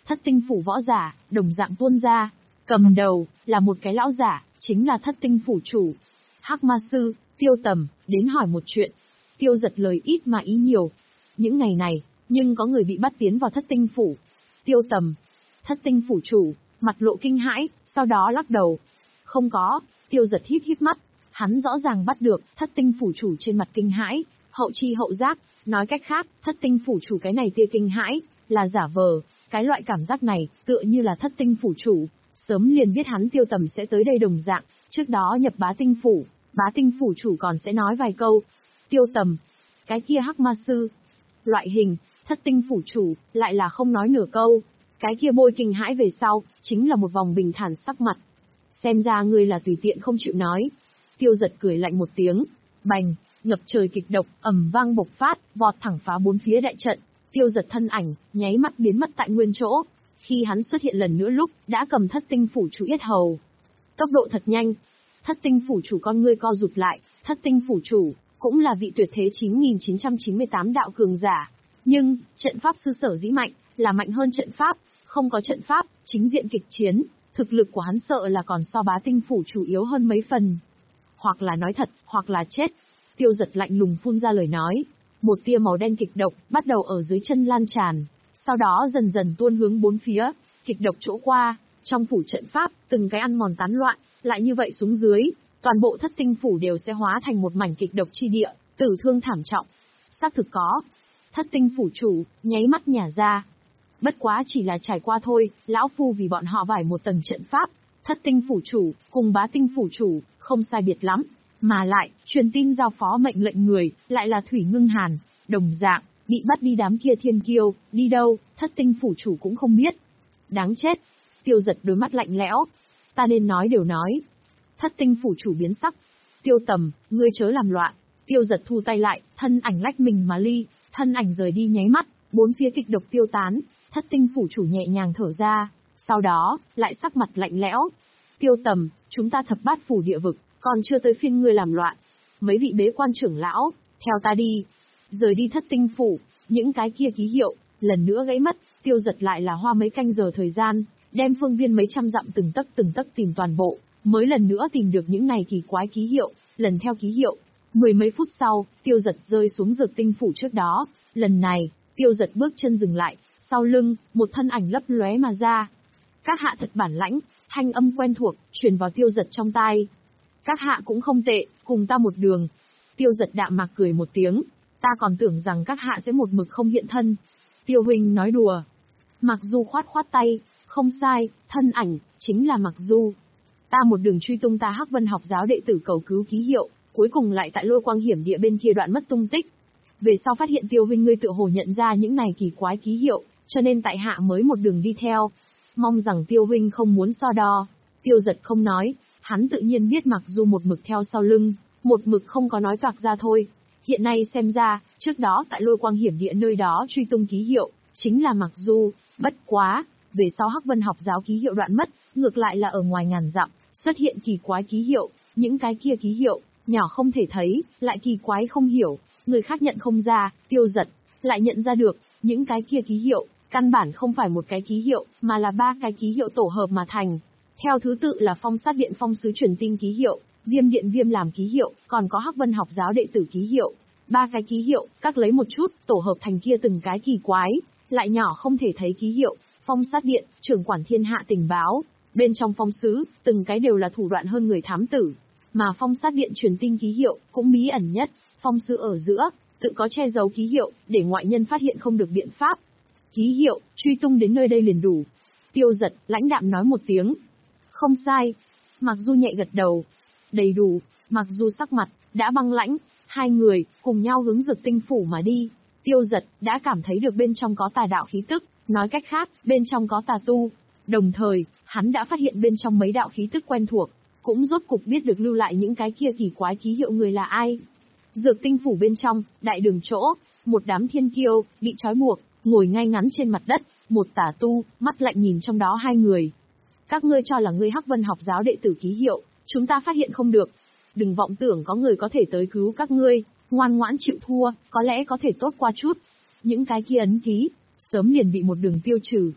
thất tinh phủ võ giả, đồng dạng tuôn ra. Cầm đầu, là một cái lão giả, chính là thất tinh phủ chủ. Hắc ma sư, Tiêu Tầm, đến hỏi một chuyện. Tiêu Giật lời ít mà ý nhiều. Những ngày này, nhưng có người bị bắt tiến vào thất tinh phủ. Tiêu Tầm, thất tinh phủ chủ, mặt lộ kinh hãi, sau đó lắc đầu. Không có. Tiêu Giật híp híp mắt. Hắn rõ ràng bắt được, thất tinh phủ chủ trên mặt kinh hãi, hậu chi hậu giác. Nói cách khác, thất tinh phủ chủ cái này tia kinh hãi, là giả vờ. Cái loại cảm giác này, tựa như là thất tinh phủ chủ. Sớm liền biết hắn Tiêu Tầm sẽ tới đây đồng dạng, trước đó nhập bá tinh phủ, bá tinh phủ chủ còn sẽ nói vài câu. Tiêu Tầm, cái kia hắc ma sư, loại hình, thất tinh phủ chủ, lại là không nói nửa câu. Cái kia bôi kinh hãi về sau, chính là một vòng bình thản sắc mặt. Xem ra ngươi là tùy tiện không chịu nói. Tiêu Giật cười lạnh một tiếng, bành, ngập trời kịch độc, ầm vang bộc phát, vọt thẳng phá bốn phía đại trận. Tiêu Giật thân ảnh, nháy mắt biến mất tại nguyên chỗ. Khi hắn xuất hiện lần nữa lúc, đã cầm thất tinh phủ chủ yết hầu. Tốc độ thật nhanh. Thất tinh phủ chủ con ngươi co rụt lại, thất tinh phủ chủ, cũng là vị tuyệt thế chín nghìn chín trăm chín mươi tám đạo cường giả. Nhưng, trận pháp sư sở dĩ mạnh, là mạnh hơn trận pháp, không có trận pháp, chính diện kịch chiến, thực lực của hắn sợ là còn so bá tinh phủ chủ yếu hơn mấy phần. Hoặc là nói thật, hoặc là chết. Tiêu Giật lạnh lùng phun ra lời nói. Một tia màu đen kịch độc, bắt đầu ở dưới chân lan tràn. Sau đó dần dần tuôn hướng bốn phía, kịch độc chỗ qua, trong phủ trận pháp, từng cái ăn mòn tán loạn, lại như vậy xuống dưới, toàn bộ thất tinh phủ đều sẽ hóa thành một mảnh kịch độc chi địa, tử thương thảm trọng. Xác thực có. Thất tinh phủ chủ, nháy mắt nhả ra. Bất quá chỉ là trải qua thôi, lão phu vì bọn họ vải một tầng trận pháp, thất tinh phủ chủ, cùng bá tinh phủ chủ, không sai biệt lắm. Mà lại, truyền tin giao phó mệnh lệnh người, lại là Thủy Ngưng Hàn, đồng dạng. Bị bắt đi đám kia thiên kiêu, đi đâu, thất tinh phủ chủ cũng không biết. Đáng chết. Tiêu Giật đôi mắt lạnh lẽo. Ta nên nói đều nói. Thất tinh phủ chủ biến sắc. Tiêu Tầm, ngươi chớ làm loạn. Tiêu Giật thu tay lại, thân ảnh lách mình mà ly, thân ảnh rời đi nháy mắt, bốn phía kịch độc tiêu tán, thất tinh phủ chủ nhẹ nhàng thở ra. Sau đó, lại sắc mặt lạnh lẽo. Tiêu Tầm, chúng ta thập bát phủ địa vực, còn chưa tới phiên ngươi làm loạn. Mấy vị bế quan trưởng lão, theo ta đi. Rời đi thất tinh phủ, những cái kia ký hiệu, lần nữa gãy mất. Tiêu Giật lại là hoa mấy canh giờ thời gian, đem phương viên mấy trăm dặm từng tấc từng tấc tìm toàn bộ, mới lần nữa tìm được những này kỳ quái ký hiệu, lần theo ký hiệu. Mười mấy phút sau, Tiêu Giật rơi xuống dược tinh phủ trước đó. Lần này, Tiêu Giật bước chân dừng lại, sau lưng, một thân ảnh lấp lóe mà ra. Các hạ thật bản lãnh, thanh âm quen thuộc, truyền vào Tiêu Giật trong tai. Các hạ cũng không tệ, cùng ta một đường. Tiêu Giật đạm mạc cười một tiếng. Ta còn tưởng rằng các hạ sẽ một mực không hiện thân. Tiêu huynh nói đùa. Mặc Du khoát khoát tay, không sai, thân ảnh, chính là Mặc Du. Ta một đường truy tung ta Hắc Vân học giáo đệ tử cầu cứu ký hiệu, cuối cùng lại tại lôi quang hiểm địa bên kia đoạn mất tung tích. Về sau phát hiện Tiêu huynh ngươi tự hồ nhận ra những này kỳ quái ký hiệu, cho nên tại hạ mới một đường đi theo. Mong rằng Tiêu huynh không muốn so đo. Tiêu Giật không nói, hắn tự nhiên biết Mặc Du một mực theo sau lưng, một mực không có nói toạc ra thôi. Hiện nay xem ra, trước đó tại lôi quang hiểm địa nơi đó truy tung ký hiệu, chính là Mặc Du, bất quá, về sau Hắc Vân học giáo ký hiệu đoạn mất, ngược lại là ở ngoài ngàn dặm, xuất hiện kỳ quái ký hiệu, những cái kia ký hiệu, nhỏ không thể thấy, lại kỳ quái không hiểu, người khác nhận không ra, Tiêu Giật, lại nhận ra được, những cái kia ký hiệu, căn bản không phải một cái ký hiệu, mà là ba cái ký hiệu tổ hợp mà thành. Theo thứ tự là Phong Sát Điện Phong Sứ truyền tin ký hiệu, Viêm Điện Viêm làm ký hiệu, còn có Hắc Vân học giáo đệ tử ký hiệu. Ba cái ký hiệu, các lấy một chút, tổ hợp thành kia từng cái kỳ quái, lại nhỏ không thể thấy ký hiệu. Phong Sát Điện, trưởng quản thiên hạ tình báo. Bên trong Phong Sứ, từng cái đều là thủ đoạn hơn người thám tử. Mà Phong Sát Điện truyền tin ký hiệu, cũng bí ẩn nhất. Phong Sứ ở giữa, tự có che giấu ký hiệu, để ngoại nhân phát hiện không được biện pháp. Ký hiệu, truy tung đến nơi đây liền đủ. Tiêu Giật, lãnh đạm nói một tiếng. Không sai. Mặc Du nhẹ gật đầu. Đầy đủ. Mặc Du sắc mặt, đã băng lãnh. Hai người, cùng nhau hướng dược tinh phủ mà đi. Tiêu Giật, đã cảm thấy được bên trong có tà đạo khí tức. Nói cách khác, bên trong có tà tu. Đồng thời, hắn đã phát hiện bên trong mấy đạo khí tức quen thuộc. Cũng rốt cục biết được lưu lại những cái kia kỳ quái ký hiệu người là ai. Dược tinh phủ bên trong, đại đường chỗ, một đám thiên kiêu, bị trói buộc, ngồi ngay ngắn trên mặt đất, một tà tu, mắt lạnh nhìn trong đó hai người. Các ngươi cho là ngươi Hắc Vân học giáo đệ tử ký hiệu, chúng ta phát hiện không được. Đừng vọng tưởng có người có thể tới cứu các ngươi, ngoan ngoãn chịu thua, có lẽ có thể tốt qua chút. Những cái kia ấn ký, sớm liền bị một đường tiêu trừ.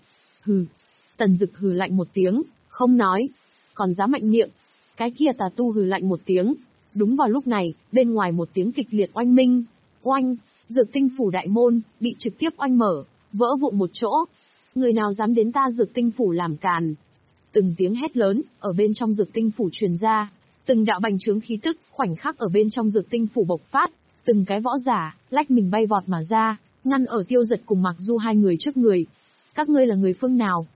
Hừ. Tần Dực hừ lạnh một tiếng, không nói. Còn dám mạnh miệng. Cái kia tà tu hừ lạnh một tiếng. Đúng vào lúc này, bên ngoài một tiếng kịch liệt oanh minh. Oanh, Dược Tinh phủ đại môn, bị trực tiếp oanh mở, vỡ vụn một chỗ. Người nào dám đến ta Dược Tinh phủ làm càn. Từng tiếng hét lớn, ở bên trong Dược Tinh phủ truyền ra. Từng đạo bành trướng khí tức, khoảnh khắc ở bên trong Dược Tinh phủ bộc phát. Từng cái võ giả, lách mình bay vọt mà ra, ngăn ở Tiêu Giật cùng Mạc Du hai người trước người. Các ngươi là người phương nào?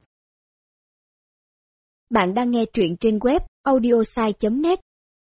Bạn đang nghe truyện trên web audiosai chấm net.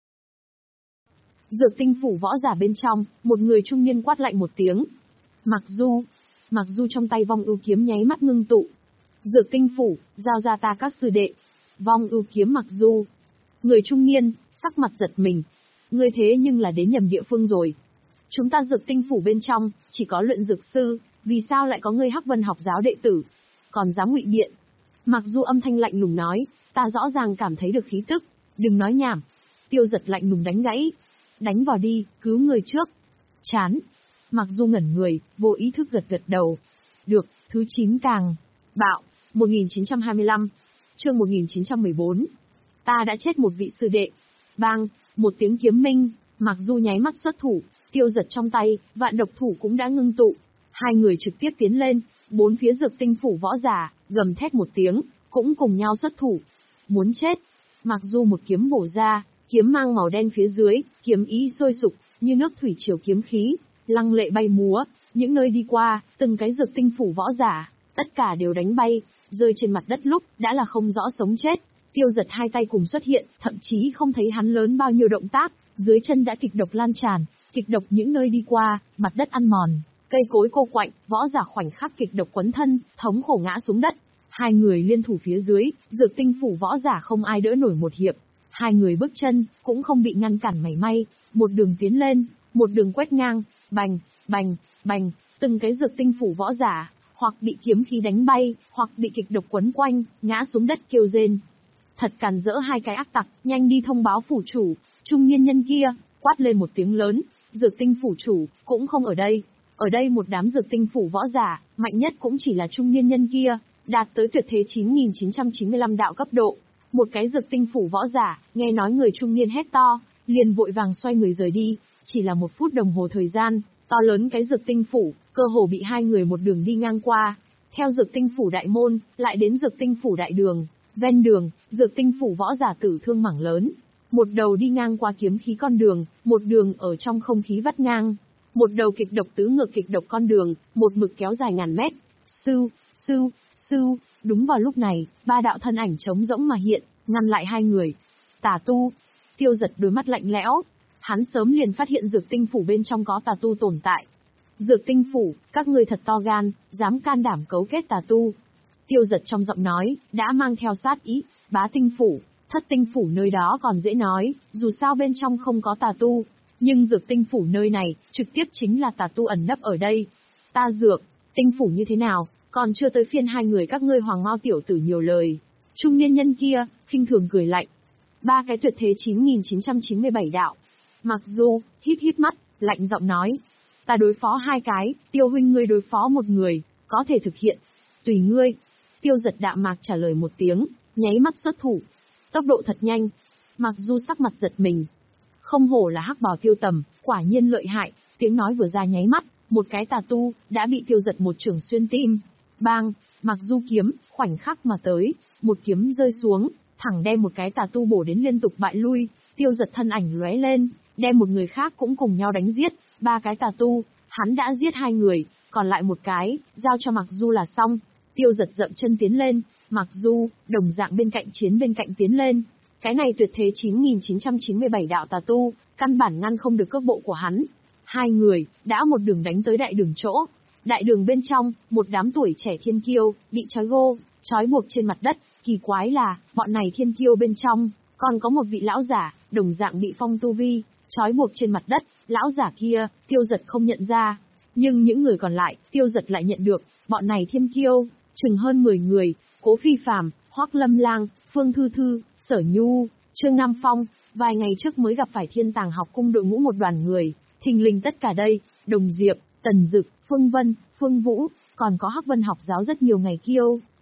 Dược Tinh phủ võ giả bên trong, một người trung niên quát lạnh một tiếng. Mạc Du. Mạc Du trong tay vong ưu kiếm nháy mắt ngưng tụ. Dược Tinh phủ, giao ra ta các sư đệ. Vong ưu kiếm Mạc Du. Người trung niên, sắc mặt giật mình. Ngươi thế nhưng là đến nhầm địa phương rồi. Chúng ta Dược Tinh phủ bên trong, chỉ có luyện dược sư, vì sao lại có ngươi Hắc Vân học giáo đệ tử? Còn dám ngụy biện. Mạc Du âm thanh lạnh lùng nói, ta rõ ràng cảm thấy được khí tức, đừng nói nhảm. Tiêu Giật lạnh lùng đánh gãy. Đánh vào đi, cứu người trước. Chán. Mạc Du ngẩn người, vô ý thức gật gật đầu. Được, thứ chín càng. Bạo, một nghìn chín trăm hai mươi lăm. Chương một nghìn chín trăm mười bốn. Ta đã chết một vị sư đệ. Bang, một tiếng kiếm minh, Mạc Du nháy mắt xuất thủ, Tiêu Giật trong tay, vạn độc thủ cũng đã ngưng tụ. Hai người trực tiếp tiến lên, bốn phía Dược Tinh phủ võ giả, gầm thét một tiếng, cũng cùng nhau xuất thủ. Muốn chết. Mạc Du một kiếm bổ ra, kiếm mang màu đen phía dưới, kiếm ý sôi sục, như nước thủy triều kiếm khí, lăng lệ bay múa, những nơi đi qua, từng cái Dược Tinh phủ võ giả, tất cả đều đánh bay, rơi trên mặt đất lúc, đã là không rõ sống chết. Tiêu Giật hai tay cùng xuất hiện, thậm chí không thấy hắn lớn bao nhiêu động tác, dưới chân đã kịch độc lan tràn, kịch độc những nơi đi qua, mặt đất ăn mòn, cây cối cô quạnh, võ giả khoảnh khắc kịch độc quấn thân, thống khổ ngã xuống đất. Hai người liên thủ phía dưới, Dược Tinh phủ võ giả không ai đỡ nổi một hiệp. Hai người bước chân, cũng không bị ngăn cản mảy may, một đường tiến lên, một đường quét ngang, bành, bành, bành, từng cái Dược Tinh phủ võ giả, hoặc bị kiếm khí đánh bay, hoặc bị kịch độc quấn quanh, ngã xuống đất kêu rên. Thật càn rỡ hai cái ác tặc, nhanh đi thông báo phủ chủ, trung niên nhân kia, quát lên một tiếng lớn, Dược Tinh phủ chủ, cũng không ở đây. Ở đây một đám Dược Tinh phủ võ giả, mạnh nhất cũng chỉ là trung niên nhân kia, đạt tới tuyệt thế chín nghìn chín trăm chín mươi lăm đạo cấp độ. Một cái Dược Tinh phủ võ giả, nghe nói người trung niên hét to, liền vội vàng xoay người rời đi, chỉ là một phút đồng hồ thời gian, to lớn cái Dược Tinh phủ, cơ hồ bị hai người một đường đi ngang qua. Theo Dược Tinh phủ đại môn, lại đến Dược Tinh phủ đại đường, ven đường, Dược Tinh phủ võ giả tử thương mảng lớn. Một đầu đi ngang qua kiếm khí con đường, một đường ở trong không khí vắt ngang. Một đầu kịch độc tứ ngược kịch độc con đường, một mực kéo dài ngàn mét. Sưu, sưu, sưu, đúng vào lúc này, ba đạo thân ảnh trống rỗng mà hiện, ngăn lại hai người. Tà tu. Tiêu Giật đôi mắt lạnh lẽo. Hắn sớm liền phát hiện Dược Tinh phủ bên trong có tà tu tồn tại. Dược Tinh phủ, các ngươi thật to gan, dám can đảm cấu kết tà tu. Tiêu Giật trong giọng nói, đã mang theo sát ý, Bá Tinh phủ, Thất Tinh phủ nơi đó còn dễ nói, dù sao bên trong không có tà tu. Nhưng Dược Tinh phủ nơi này, trực tiếp chính là tà tu ẩn nấp ở đây. Ta Dược Tinh phủ như thế nào, còn chưa tới phiên hai người các ngươi Hoàng Mao tiểu tử nhiều lời. Trung niên nhân kia, khinh thường cười lạnh. Ba cái tuyệt thế chín nghìn chín trăm chín mươi bảy đạo. Mặc dù, híp híp mắt, lạnh giọng nói. Ta đối phó hai cái, Tiêu huynh ngươi đối phó một người, có thể thực hiện. Tùy ngươi. Tiêu Giật đạm mạc trả lời một tiếng, nháy mắt xuất thủ. Tốc độ thật nhanh. Mặc dù sắc mặt giật mình. Không hổ là hắc bào Tiêu Tầm, quả nhiên lợi hại, tiếng nói vừa ra nháy mắt, một cái tà tu, đã bị Tiêu Giật một chưởng xuyên tim. Bang, Mặc Du kiếm, khoảnh khắc mà tới, một kiếm rơi xuống, thẳng đem một cái tà tu bổ đến liên tục bại lui, Tiêu Giật thân ảnh lóe lên, đem một người khác cũng cùng nhau đánh giết, ba cái tà tu, hắn đã giết hai người, còn lại một cái, giao cho Mặc Du là xong. Tiêu Giật dậm chân tiến lên, Mặc Du, đồng dạng bên cạnh chiến bên cạnh tiến lên. Cái này tuyệt thế chín nghìn chín trăm chín mươi bảy đạo tà tu, căn bản ngăn không được cước bộ của hắn. Hai người, đã một đường đánh tới đại đường chỗ. Đại đường bên trong, một đám tuổi trẻ thiên kiêu, bị trói gô, trói buộc trên mặt đất. Kỳ quái là, bọn này thiên kiêu bên trong, còn có một vị lão giả, đồng dạng bị phong tu vi, trói buộc trên mặt đất. Lão giả kia, Tiêu Giật không nhận ra. Nhưng những người còn lại, Tiêu Giật lại nhận được, bọn này thiên kiêu, chừng hơn mười người, Cố Phi Phàm, Hoắc Lâm Lang, Phương Thư Thư, Sở Nhu, Trương Nam Phong, vài ngày trước mới gặp phải Thiên Tàng học cung đội ngũ một đoàn người, thình lình tất cả đây, Đồng Diệp, Tần Dực, Phương Vân, Phương Vũ, còn có Hắc Vân học giáo rất nhiều ngày kiêu,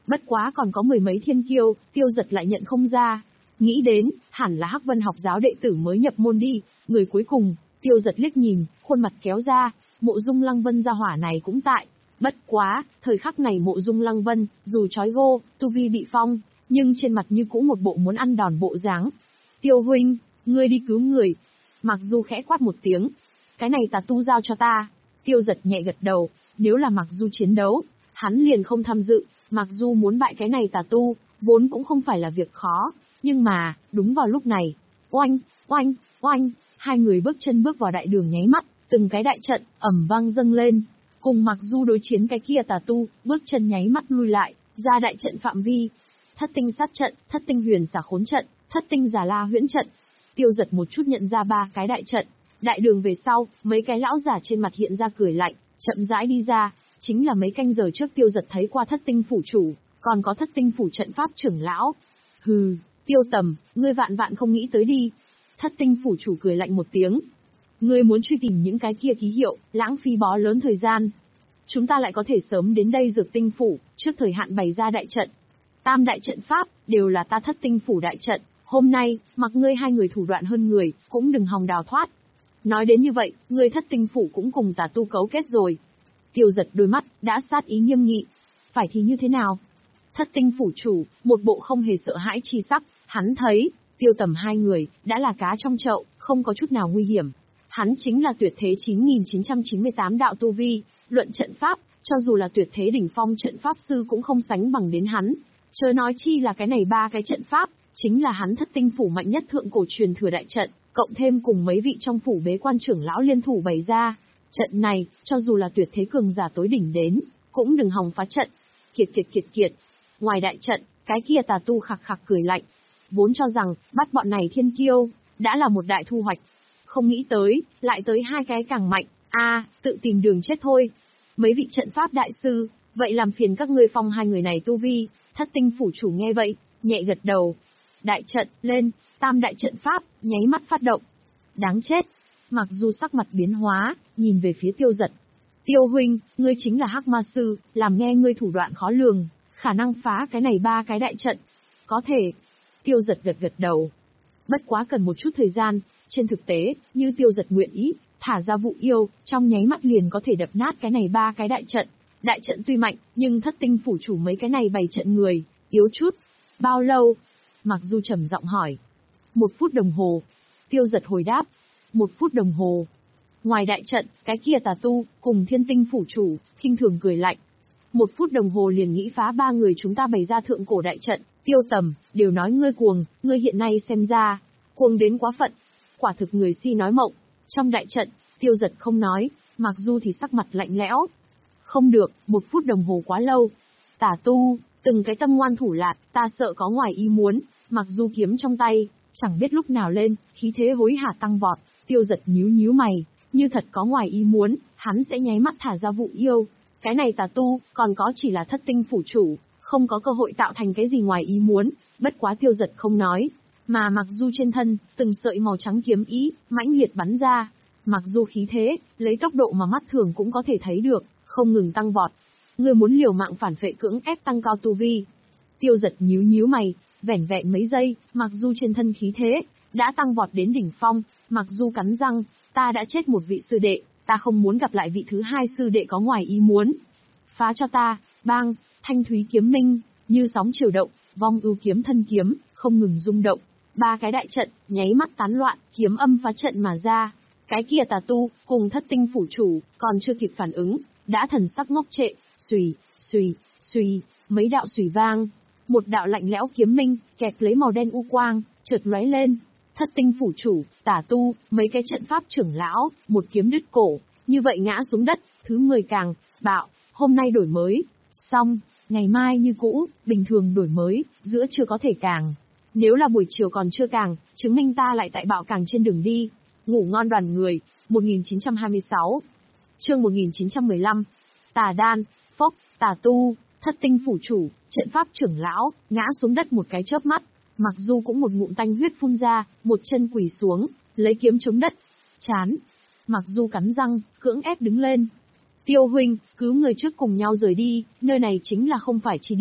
Bất quá còn có mười mấy thiên kiêu, Tiêu Giật lại nhận không ra. Nghĩ đến, hẳn là Hắc Vân học giáo đệ tử mới nhập môn đi, người cuối cùng, Tiêu Giật liếc nhìn, khuôn mặt kéo ra, Mộ Dung Lăng Vân gia hỏa này cũng tại. Bất quá, thời khắc này Mộ Dung Lăng Vân, dù trói gô, tu vi bị phong, nhưng trên mặt như cũ một bộ muốn ăn đòn bộ dáng. Tiêu huynh, ngươi đi cứu người. Mặc dù khẽ quát một tiếng, cái này tà tu giao cho ta. Tiêu Giật nhẹ gật đầu, nếu là Mặc Du chiến đấu, hắn liền không tham dự, Mặc Du muốn bại cái này tà tu, vốn cũng không phải là việc khó, nhưng mà, đúng vào lúc này, oanh, oanh, oanh, hai người bước chân bước vào đại đường nháy mắt, từng cái đại trận, ầm vang dâng lên, cùng Mặc Du đối chiến cái kia tà tu, bước chân nháy mắt lui lại, ra đại trận phạm vi. Thất tinh sát trận, thất tinh huyền xả khốn trận, thất tinh giả la huyễn trận. Tiêu Giật một chút nhận ra ba cái đại trận. Đại đường về sau, mấy cái lão giả trên mặt hiện ra cười lạnh, chậm rãi đi ra, chính là mấy canh giờ trước Tiêu Giật thấy qua thất tinh phủ chủ, còn có thất tinh phủ trận pháp trưởng lão. Hừ, Tiêu Tầm, ngươi vạn vạn không nghĩ tới đi. Thất tinh phủ chủ cười lạnh một tiếng. Ngươi muốn truy tìm những cái kia ký hiệu, lãng phí bó lớn thời gian. Chúng ta lại có thể sớm đến đây Dược Tinh phủ, trước thời hạn bày ra đại trận. Tam đại trận pháp, đều là ta thất tinh phủ đại trận, hôm nay, mặc ngươi hai người thủ đoạn hơn người, cũng đừng hòng đào thoát. Nói đến như vậy, ngươi thất tinh phủ cũng cùng tà tu cấu kết rồi. Tiêu Giật đôi mắt, đã sát ý nghiêm nghị. Phải thì như thế nào? Thất tinh phủ chủ, một bộ không hề sợ hãi chi sắc, hắn thấy, Tiêu Tầm hai người, đã là cá trong chậu, không có chút nào nguy hiểm. Hắn chính là tuyệt thế chín nghìn chín trăm chín mươi tám đạo tu vi, luận trận pháp, cho dù là tuyệt thế đỉnh phong trận pháp sư cũng không sánh bằng đến hắn. Chớ nói chi là cái này ba cái trận pháp, chính là hắn thất tinh phủ mạnh nhất thượng cổ truyền thừa đại trận, cộng thêm cùng mấy vị trong phủ bế quan trưởng lão liên thủ bày ra. Trận này, cho dù là tuyệt thế cường giả tối đỉnh đến, cũng đừng hòng phá trận. Kiệt kiệt kiệt kiệt. Ngoài đại trận, cái kia tà tu khặc khặc cười lạnh. Vốn cho rằng, bắt bọn này thiên kiêu, đã là một đại thu hoạch. Không nghĩ tới, lại tới hai cái càng mạnh, a à, tự tìm đường chết thôi. Mấy vị trận pháp đại sư, vậy làm phiền các ngươi phong hai người này tu vi. Thất tinh phủ chủ nghe vậy, nhẹ gật đầu. Đại trận, lên, tam đại trận pháp, nháy mắt phát động. Đáng chết. Mặc dù sắc mặt biến hóa, nhìn về phía Tiêu Giật. Tiêu huynh, ngươi chính là Hắc Ma Sư, làm nghe ngươi thủ đoạn khó lường, khả năng phá cái này ba cái đại trận. Có thể. Tiêu Giật gật gật đầu. Bất quá cần một chút thời gian, trên thực tế, như Tiêu Giật nguyện ý, thả ra vụ yêu, trong nháy mắt liền có thể đập nát cái này ba cái đại trận. Đại trận tuy mạnh, nhưng thất tinh phủ chủ mấy cái này bày trận người, yếu chút. Bao lâu? Mặc dù trầm giọng hỏi. Một phút đồng hồ. Tiêu Giật hồi đáp. Một phút đồng hồ. Ngoài đại trận, cái kia tà tu, cùng thiên tinh phủ chủ, khinh thường cười lạnh. Một phút đồng hồ liền nghĩ phá ba người chúng ta bày ra thượng cổ đại trận. Tiêu Tầm, đều nói ngươi cuồng, ngươi hiện nay xem ra, cuồng đến quá phận. Quả thực người si nói mộng. Trong đại trận, Tiêu Giật không nói, Mặc dù thì sắc mặt lạnh lẽo. Không được, một phút đồng hồ quá lâu. Tà tu, từng cái tâm ngoan thủ lạt, ta sợ có ngoài ý muốn, Mặc dù kiếm trong tay, chẳng biết lúc nào lên, khí thế hối hả tăng vọt. Tiêu Giật nhíu nhíu mày, như thật có ngoài ý muốn, hắn sẽ nháy mắt thả ra vụ yêu. Cái này tà tu, còn có chỉ là thất tinh phủ chủ, không có cơ hội tạo thành cái gì ngoài ý muốn. Bất quá Tiêu Giật không nói, mà Mặc dù trên thân, từng sợi màu trắng kiếm ý, mãnh liệt bắn ra. Mặc dù khí thế, lấy tốc độ mà mắt thường cũng có thể thấy được, không ngừng tăng vọt. Ngươi muốn liều mạng phản phệ cưỡng ép tăng cao tu vi. Tiêu Giật nhíu nhíu mày, vẻn vẹn mấy giây, Mặc dù trên thân khí thế, đã tăng vọt đến đỉnh phong. Mặc dù cắn răng, ta đã chết một vị sư đệ, ta không muốn gặp lại vị thứ hai sư đệ có ngoài ý muốn. Phá cho ta, bang, thanh thúy kiếm minh, như sóng chiều động, vong ưu kiếm thân kiếm, không ngừng rung động. Ba cái đại trận, nháy mắt tán loạn, kiếm âm phá trận mà ra. Cái kia tà tu, cùng thất tinh phủ chủ, còn chưa kịp phản ứng, đã thần sắc ngốc trệ, xùy, xùy, xùy, mấy đạo xùy vang. Một đạo lạnh lẽo kiếm minh, kẹp lấy màu đen u quang, chợt lóe lên. Thất tinh phủ chủ, tà tu, mấy cái trận pháp trưởng lão, một kiếm đứt cổ, như vậy ngã xuống đất, thứ mười càng, bạo, hôm nay đổi mới, xong, ngày mai như cũ, bình thường đổi mới, giữa chưa có thể càng. Nếu là buổi chiều còn chưa càng, chứng minh ta lại tại bạo càng trên đường đi. Ngủ ngon đoàn người, một nghìn chín trăm hai mươi sáu. Chương một nghìn chín trăm mười lăm. Tà đan, phốc, tà tu, thất tinh phủ chủ, trận pháp trưởng lão, ngã xuống đất một cái chớp mắt. Mặc dù cũng một ngụm tanh huyết phun ra, một chân quỳ xuống, lấy kiếm chống đất. Chán. Mặc dù cắn răng, cưỡng ép đứng lên. Tiêu huynh, cứu người trước cùng nhau rời đi, nơi này chính là không phải chi địa.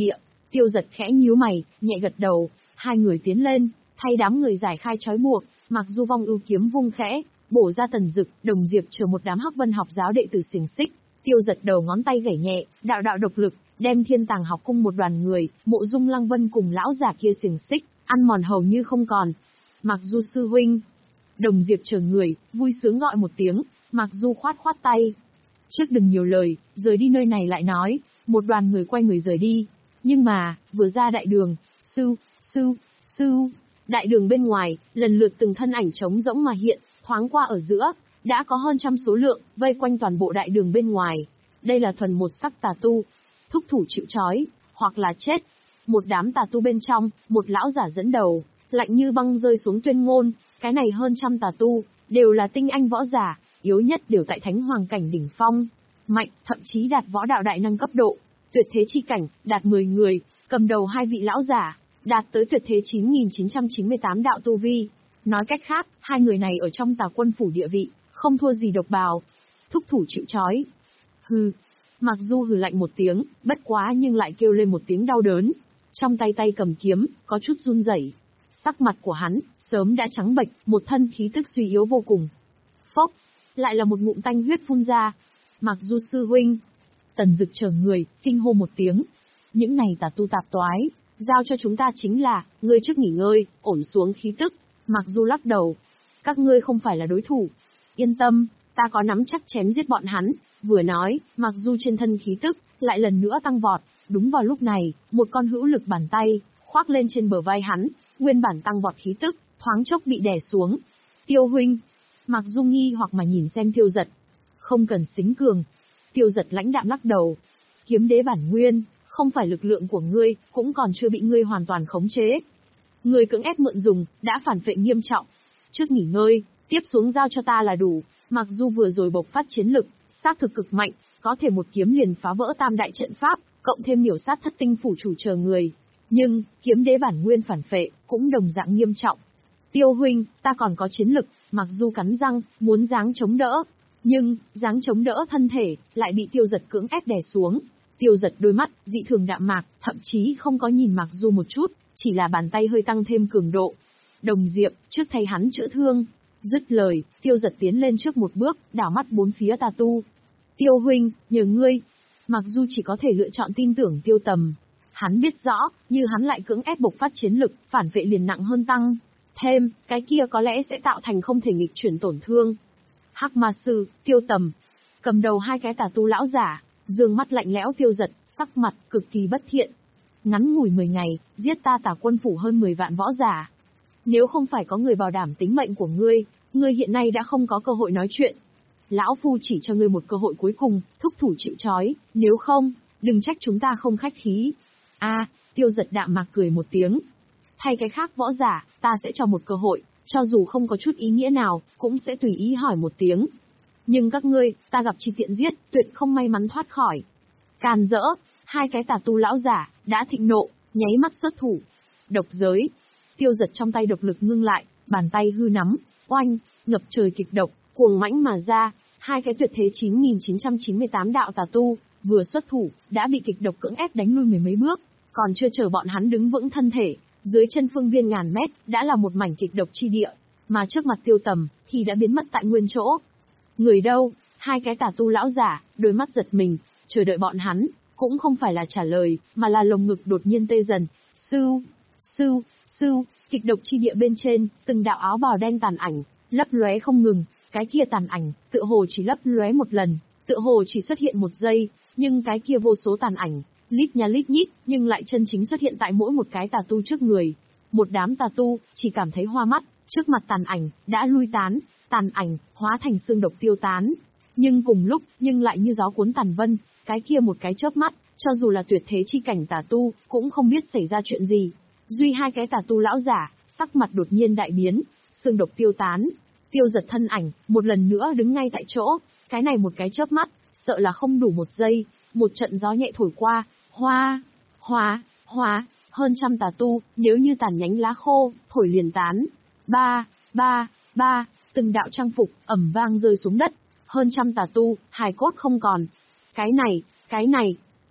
Tiêu Giật khẽ nhíu mày, nhẹ gật đầu, hai người tiến lên, thay đám người giải khai trói buộc, Mặc Du Vong ưu kiếm vung khẽ, bổ ra Tần Dực, Đồng Diệp chờ một đám Hắc Vân học giáo đệ tử xiềng xích. Tiêu Giật đầu ngón tay gảy nhẹ, đạo đạo độc lực, đem Thiên Tàng học cung một đoàn người, Mộ Dung Lăng Vân cùng lão giả kia xiềng xích, ăn mòn hầu như không còn. Mặc Du sư huynh, Đồng Diệp chờ người, vui sướng gọi một tiếng, Mặc Du khoát khoát tay. Trước đừng nhiều lời, rời đi nơi này lại nói, một đoàn người quay người rời đi. Nhưng mà, vừa ra đại đường, sư, sư, sư, đại đường bên ngoài, lần lượt từng thân ảnh trống rỗng mà hiện, thoáng qua ở giữa, đã có hơn trăm số lượng, vây quanh toàn bộ đại đường bên ngoài. Đây là thuần một sắc tà tu, thúc thủ chịu trói, hoặc là chết. Một đám tà tu bên trong, một lão giả dẫn đầu, lạnh như băng rơi xuống tuyên ngôn, cái này hơn trăm tà tu, đều là tinh anh võ giả, yếu nhất đều tại thánh hoàng cảnh đỉnh phong, mạnh, thậm chí đạt võ đạo đại năng cấp độ, tuyệt thế chi cảnh, đạt mười người, cầm đầu hai vị lão giả, đạt tới tuyệt thế chín nghìn chín trăm chín mươi tám đạo tu vi. Nói cách khác, hai người này ở trong Tà Quân phủ địa vị, không thua gì Độc Bào. Thúc thủ chịu trói. Hừ. Mặc Du hừ lạnh một tiếng, bất quá nhưng lại kêu lên một tiếng đau đớn. Trong tay tay cầm kiếm, có chút run rẩy. Sắc mặt của hắn, sớm đã trắng bệch, một thân khí tức suy yếu vô cùng. Phốc, lại là một ngụm tanh huyết phun ra. Mặc Du sư huynh. Tần Dực chờ người, kinh hô một tiếng. Những này tà tu tạp toái, giao cho chúng ta chính là, ngươi trước nghỉ ngơi, ổn xuống khí tức. Mặc Du lắc đầu. Các ngươi không phải là đối thủ. Yên tâm, ta có nắm chắc chém giết bọn hắn. Vừa nói, Mặc Du trên thân khí tức, lại lần nữa tăng vọt. Đúng vào lúc này, một con hữu lực bàn tay, khoác lên trên bờ vai hắn, nguyên bản tăng vọt khí tức, thoáng chốc bị đè xuống. Tiêu huynh. Mặc Du nghi hoặc mà nhìn xem Tiêu Giật. Không cần xính cường. Tiêu Giật lãnh đạm lắc đầu. Kiếm đế bản nguyên, không phải lực lượng của ngươi, cũng còn chưa bị ngươi hoàn toàn khống chế. Ngươi cưỡng ép mượn dùng, đã phản vệ nghiêm trọng. Trước nghỉ ngơi, tiếp xuống giao cho ta là đủ. Mặc dù vừa rồi bộc phát chiến lực, xác thực cực mạnh, có thể một kiếm liền phá vỡ tam đại trận pháp, cộng thêm miểu sát thất tinh phủ chủ chờ người. Nhưng, kiếm đế bản nguyên phản phệ, cũng đồng dạng nghiêm trọng. Tiêu huynh, ta còn có chiến lực, Mặc dù cắn răng, muốn giáng chống đỡ. Nhưng, giáng chống đỡ thân thể, lại bị Tiêu Giật cưỡng ép đè xuống. Tiêu Giật đôi mắt, dị thường đạm mạc, thậm chí không có nhìn Mặc Du một chút, chỉ là bàn tay hơi tăng thêm cường độ. Đồng Diệp, trước thay hắn chữa thương. Dứt lời, Tiêu Giật tiến lên trước một bước, đảo mắt bốn phía tà tu. Tiêu huynh, nhờ ngươi. Mặc dù chỉ có thể lựa chọn tin tưởng Tiêu Tầm. Hắn biết rõ, như hắn lại cưỡng ép bộc phát chiến lực, phản vệ liền nặng hơn tăng. Thêm, cái kia có lẽ sẽ tạo thành không thể nghịch chuyển tổn thương. Hắc Ma Sư, Tiêu Tầm. Cầm đầu hai cái tà tu lão giả, dương mắt lạnh lẽo Tiêu Giật, sắc mặt cực kỳ bất thiện. Ngắn ngủi mười ngày, giết ta Tà Quân phủ hơn mười vạn võ giả. Nếu không phải có người bảo đảm tính mệnh của ngươi, ngươi hiện nay đã không có cơ hội nói chuyện. Lão Phu chỉ cho ngươi một cơ hội cuối cùng, thúc thủ chịu trói, nếu không, đừng trách chúng ta không khách khí. A, à, Tiêu Giật đạm mạc cười một tiếng. Thay cái khác võ giả, ta sẽ cho một cơ hội, cho dù không có chút ý nghĩa nào, cũng sẽ tùy ý hỏi một tiếng. Nhưng các ngươi, ta gặp chi tiện giết, tuyệt không may mắn thoát khỏi. Càn rỡ, hai cái tà tu lão giả, đã thịnh nộ, nháy mắt xuất thủ. Độc giới. Tiêu Giật trong tay độc lực ngưng lại, bàn tay hư nắm, oanh, ngập trời kịch độc, cuồng mãnh mà ra, hai cái tuyệt thế chín nghìn chín trăm chín mươi tám đạo tà tu, vừa xuất thủ, đã bị kịch độc cưỡng ép đánh lui mười mấy bước, còn chưa chờ bọn hắn đứng vững thân thể, dưới chân phương viên ngàn mét, đã là một mảnh kịch độc chi địa, mà trước mặt Tiêu Tầm, thì đã biến mất tại nguyên chỗ. Người đâu? Hai cái tà tu lão giả, đôi mắt giật mình, chờ đợi bọn hắn, cũng không phải là trả lời, mà là lồng ngực đột nhiên tê dần. Sưu, sưu, sưu, kịch độc chi địa bên trên, từng đạo áo bào đen tàn ảnh, lấp lóe không ngừng, cái kia tàn ảnh, tựa hồ chỉ lấp lóe một lần, tựa hồ chỉ xuất hiện một giây, nhưng cái kia vô số tàn ảnh, lít nha lít nhít, nhưng lại chân chính xuất hiện tại mỗi một cái tà tu trước người. Một đám tà tu, chỉ cảm thấy hoa mắt, trước mặt tàn ảnh, đã lui tán, tàn ảnh, hóa thành xương độc tiêu tán. Nhưng cùng lúc, nhưng lại như gió cuốn tàn vân, cái kia một cái chớp mắt, cho dù là tuyệt thế chi cảnh tà tu, cũng không biết xảy ra chuyện gì. Duy hai cái tà tu lão giả, sắc mặt đột nhiên đại biến, xương độc tiêu tán. Tiêu Giật thân ảnh, một lần nữa đứng ngay tại chỗ, cái này một cái chớp mắt, sợ là không đủ một giây, một trận gió nhẹ thổi qua, hoa, hoa, hoa, hơn trăm tà tu, nếu như tàn nhánh lá khô, thổi liền tán. Ba, ba, ba, từng đạo trang phục, ầm vang rơi xuống đất, hơn trăm tà tu, hài cốt không còn. Cái này, cái này,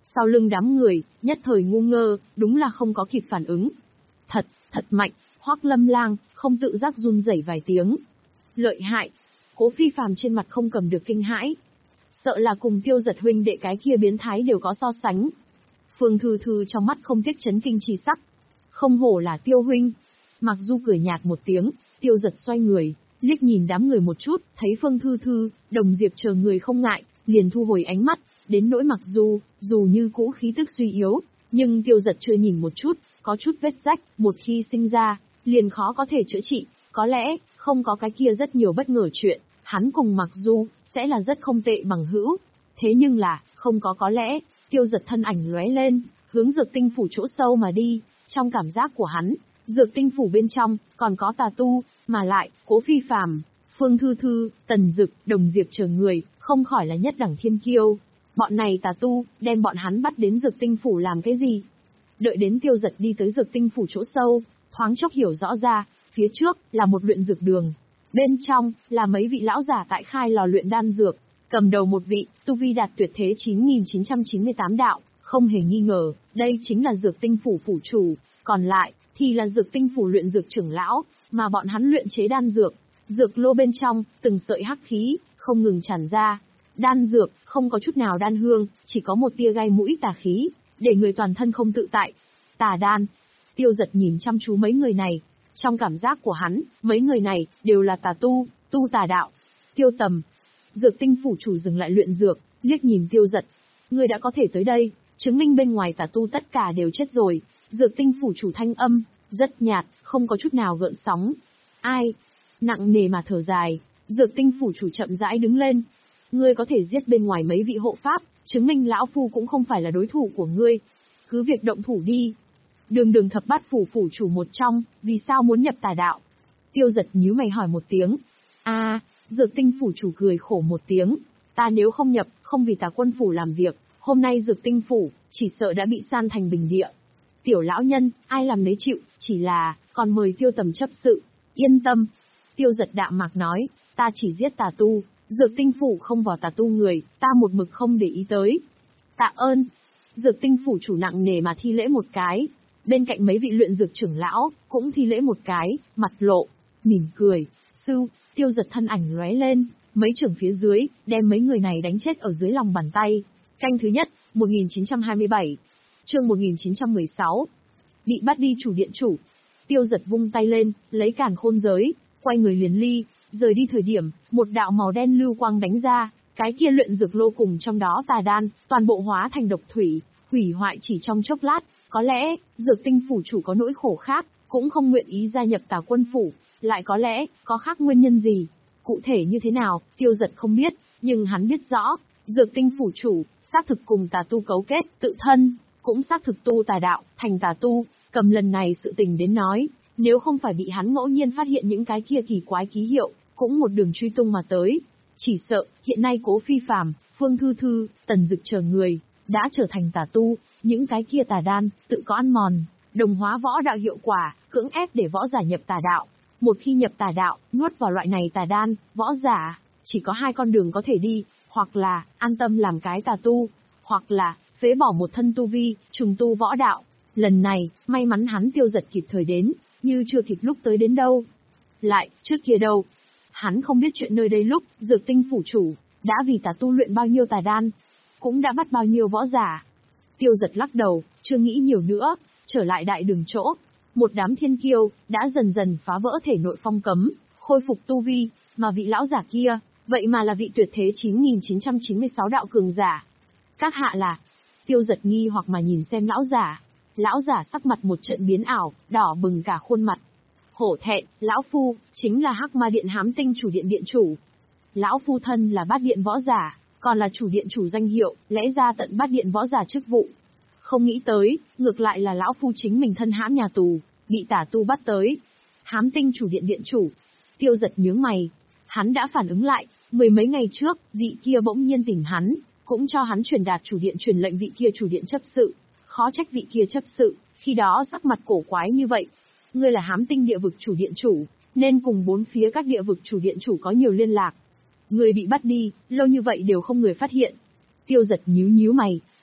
Sau lưng đám người, nhất thời ngu ngơ, đúng là không có kịp phản ứng. Thật, thật mạnh, Hoắc Lâm Lang, không tự giác run rẩy vài tiếng. Lợi hại. Cố Phi Phàm trên mặt không cầm được kinh hãi. Sợ là cùng Tiêu Giật huynh đệ cái kia biến thái đều có so sánh. Phương Thư Thư trong mắt không tiếc chấn kinh chi sắc. Không hổ là Tiêu huynh. Mặc dù cười nhạt một tiếng, Tiêu Giật xoay người, liếc nhìn đám người một chút, thấy Phương Thư Thư, Đồng Diệp chờ người không ngại, liền thu hồi ánh mắt, đến nỗi Mặc dù, dù như cũ khí tức suy yếu, nhưng Tiêu Giật chưa nhìn một chút, có chút vết rách, một khi sinh ra, liền khó có thể chữa trị, có lẽ, không có cái kia rất nhiều bất ngờ chuyện, hắn cùng Mặc dù, sẽ là rất không tệ bằng hữu. Thế nhưng là, không có có lẽ, Tiêu Giật thân ảnh lóe lên, hướng Dược Tinh phủ chỗ sâu mà đi, trong cảm giác của hắn, Dược Tinh phủ bên trong, còn có tà tu, mà lại, Cố Phi Phàm, Phương Thư Thư, Tần Dực, Đồng Diệp chờ người, không khỏi là nhất đẳng thiên kiêu. Bọn này tà tu, đem bọn hắn bắt đến Dược Tinh phủ làm cái gì? Đợi đến Tiêu Giật đi tới Dược Tinh phủ chỗ sâu, thoáng chốc hiểu rõ ra, phía trước, là một luyện dược đường. Bên trong, là mấy vị lão giả tại khai lò luyện đan dược, cầm đầu một vị, tu vi đạt tuyệt thế chín nghìn chín trăm chín mươi tám đạo, không hề nghi ngờ, đây chính là Dược Tinh phủ phủ chủ, còn lại, thì là Dược Tinh phủ luyện dược trưởng lão, mà bọn hắn luyện chế đan dược. Dược lô bên trong, từng sợi hắc khí, không ngừng tràn ra. Đan dược, không có chút nào đan hương, chỉ có một tia gai mũi tà khí, để người toàn thân không tự tại. Tà đan. Tiêu Giật nhìn chăm chú mấy người này. Trong cảm giác của hắn, mấy người này, đều là tà tu, tu tà đạo. Tiêu Tầm. Dược Tinh phủ chủ dừng lại luyện dược, liếc nhìn Tiêu Giật. Người đã có thể tới đây, chứng minh bên ngoài tà tu tất cả đều chết rồi. Dược Tinh phủ chủ thanh âm, rất nhạt, không có chút nào gợn sóng. Ai? Nặng nề mà thở dài, Dược Tinh phủ chủ chậm rãi đứng lên. Ngươi có thể giết bên ngoài mấy vị hộ pháp, chứng minh lão phu cũng không phải là đối thủ của ngươi. Cứ việc động thủ đi. Đường Đường thập bát phủ phủ chủ một trong, vì sao muốn nhập tà đạo? Tiêu Giật nhíu mày hỏi một tiếng. A, à, Dược Tinh phủ chủ cười khổ một tiếng. Ta nếu không nhập, không vì Tà Quân phủ làm việc, hôm nay Dược Tinh phủ, chỉ sợ đã bị san thành bình địa. Tiểu lão nhân, ai làm nấy chịu, chỉ là, còn mời Tiêu Tầm chấp sự. Yên tâm. Tiêu Giật đạm mạc nói, ta chỉ giết tà tu, Dược Tinh phủ không vào tà tu người, ta một mực không để ý tới. Tạ ơn. Dược Tinh phủ chủ nặng nề mà thi lễ một cái. Bên cạnh mấy vị luyện dược trưởng lão, cũng thi lễ một cái, mặt lộ, mỉm cười. Sư, Tiêu Giật thân ảnh lóe lên, mấy trưởng phía dưới, đem mấy người này đánh chết ở dưới lòng bàn tay. Canh thứ nhất, một nghìn chín trăm hai mươi bảy. Chương một nghìn chín trăm mười sáu. Bị bắt đi chủ điện chủ. Tiêu Giật vung tay lên, lấy càn khôn giới, quay người liền ly, rời đi thời điểm, một đạo màu đen lưu quang đánh ra, cái kia luyện dược lô cùng trong đó tà đan, toàn bộ hóa thành độc thủy, hủy hoại chỉ trong chốc lát. Có lẽ, Dược Tinh phủ chủ có nỗi khổ khác, cũng không nguyện ý gia nhập Tà Quân phủ, lại có lẽ, có khác nguyên nhân gì. Cụ thể như thế nào, Tiêu Giật không biết, nhưng hắn biết rõ, Dược Tinh phủ chủ, xác thực cùng tà tu cấu kết, tự thân, cũng xác thực tu tà đạo, thành tà tu, cầm lần này sự tình đến nói, nếu không phải bị hắn ngẫu nhiên phát hiện những cái kia kỳ quái ký hiệu, cũng một đường truy tung mà tới. Chỉ sợ, hiện nay Cố Phi Phàm, Phương Thư Thư, Tần Dực chờ người, đã trở thành tà tu, những cái kia tà đan, tự có ăn mòn, đồng hóa võ đạo hiệu quả, cưỡng ép để võ giả nhập tà đạo. Một khi nhập tà đạo, nuốt vào loại này tà đan, võ giả, chỉ có hai con đường có thể đi, hoặc là, an tâm làm cái tà tu, hoặc là, phế bỏ một thân tu vi, trùng tu võ đạo. Lần này, may mắn hắn Tiêu Giật kịp thời đến, như chưa kịp lúc tới đến đâu. Lại, trước kia đâu? Hắn không biết chuyện nơi đây lúc, Dược Tinh phủ chủ, đã vì tà tu luyện bao nhiêu tà đan, cũng đã bắt bao nhiêu võ giả. Tiêu Giật lắc đầu, chưa nghĩ nhiều nữa, trở lại đại đường chỗ. Một đám thiên kiêu, đã dần dần phá vỡ thể nội phong cấm, khôi phục tu vi, mà vị lão giả kia, vậy mà là vị tuyệt thế chín nghìn chín trăm chín mươi sáu đạo cường giả. Các hạ là, Tiêu Giật nghi hoặc mà nhìn xem lão giả. Lão giả sắc mặt một trận biến ảo, đỏ bừng cả khuôn mặt. Hổ thẹn, lão phu, chính là Hắc Ma Điện Hám Tinh chủ điện điện chủ. Lão phu thân là bát điện võ giả, còn là chủ điện chủ danh hiệu, lẽ ra tận bát điện võ giả chức vụ. Không nghĩ tới, ngược lại là lão phu chính mình thân hãm nhà tù, bị tà tu bắt tới. Hám Tinh chủ điện điện chủ. Tiêu Giật nhướng mày. Hắn đã phản ứng lại, mười mấy ngày trước, vị kia bỗng nhiên tìm hắn, cũng cho hắn truyền đạt chủ điện truyền lệnh vị kia chủ điện chấp sự. Khó trách vị kia chấp sự, khi đó sắc mặt cổ quái như vậy. Ngươi là Hám Tinh địa vực chủ điện chủ, nên cùng bốn phía các địa vực chủ điện chủ có nhiều liên lạc. Ngươi bị bắt đi, lâu như vậy đều không người phát hiện. Tiêu Giật nhíu nhíu mày,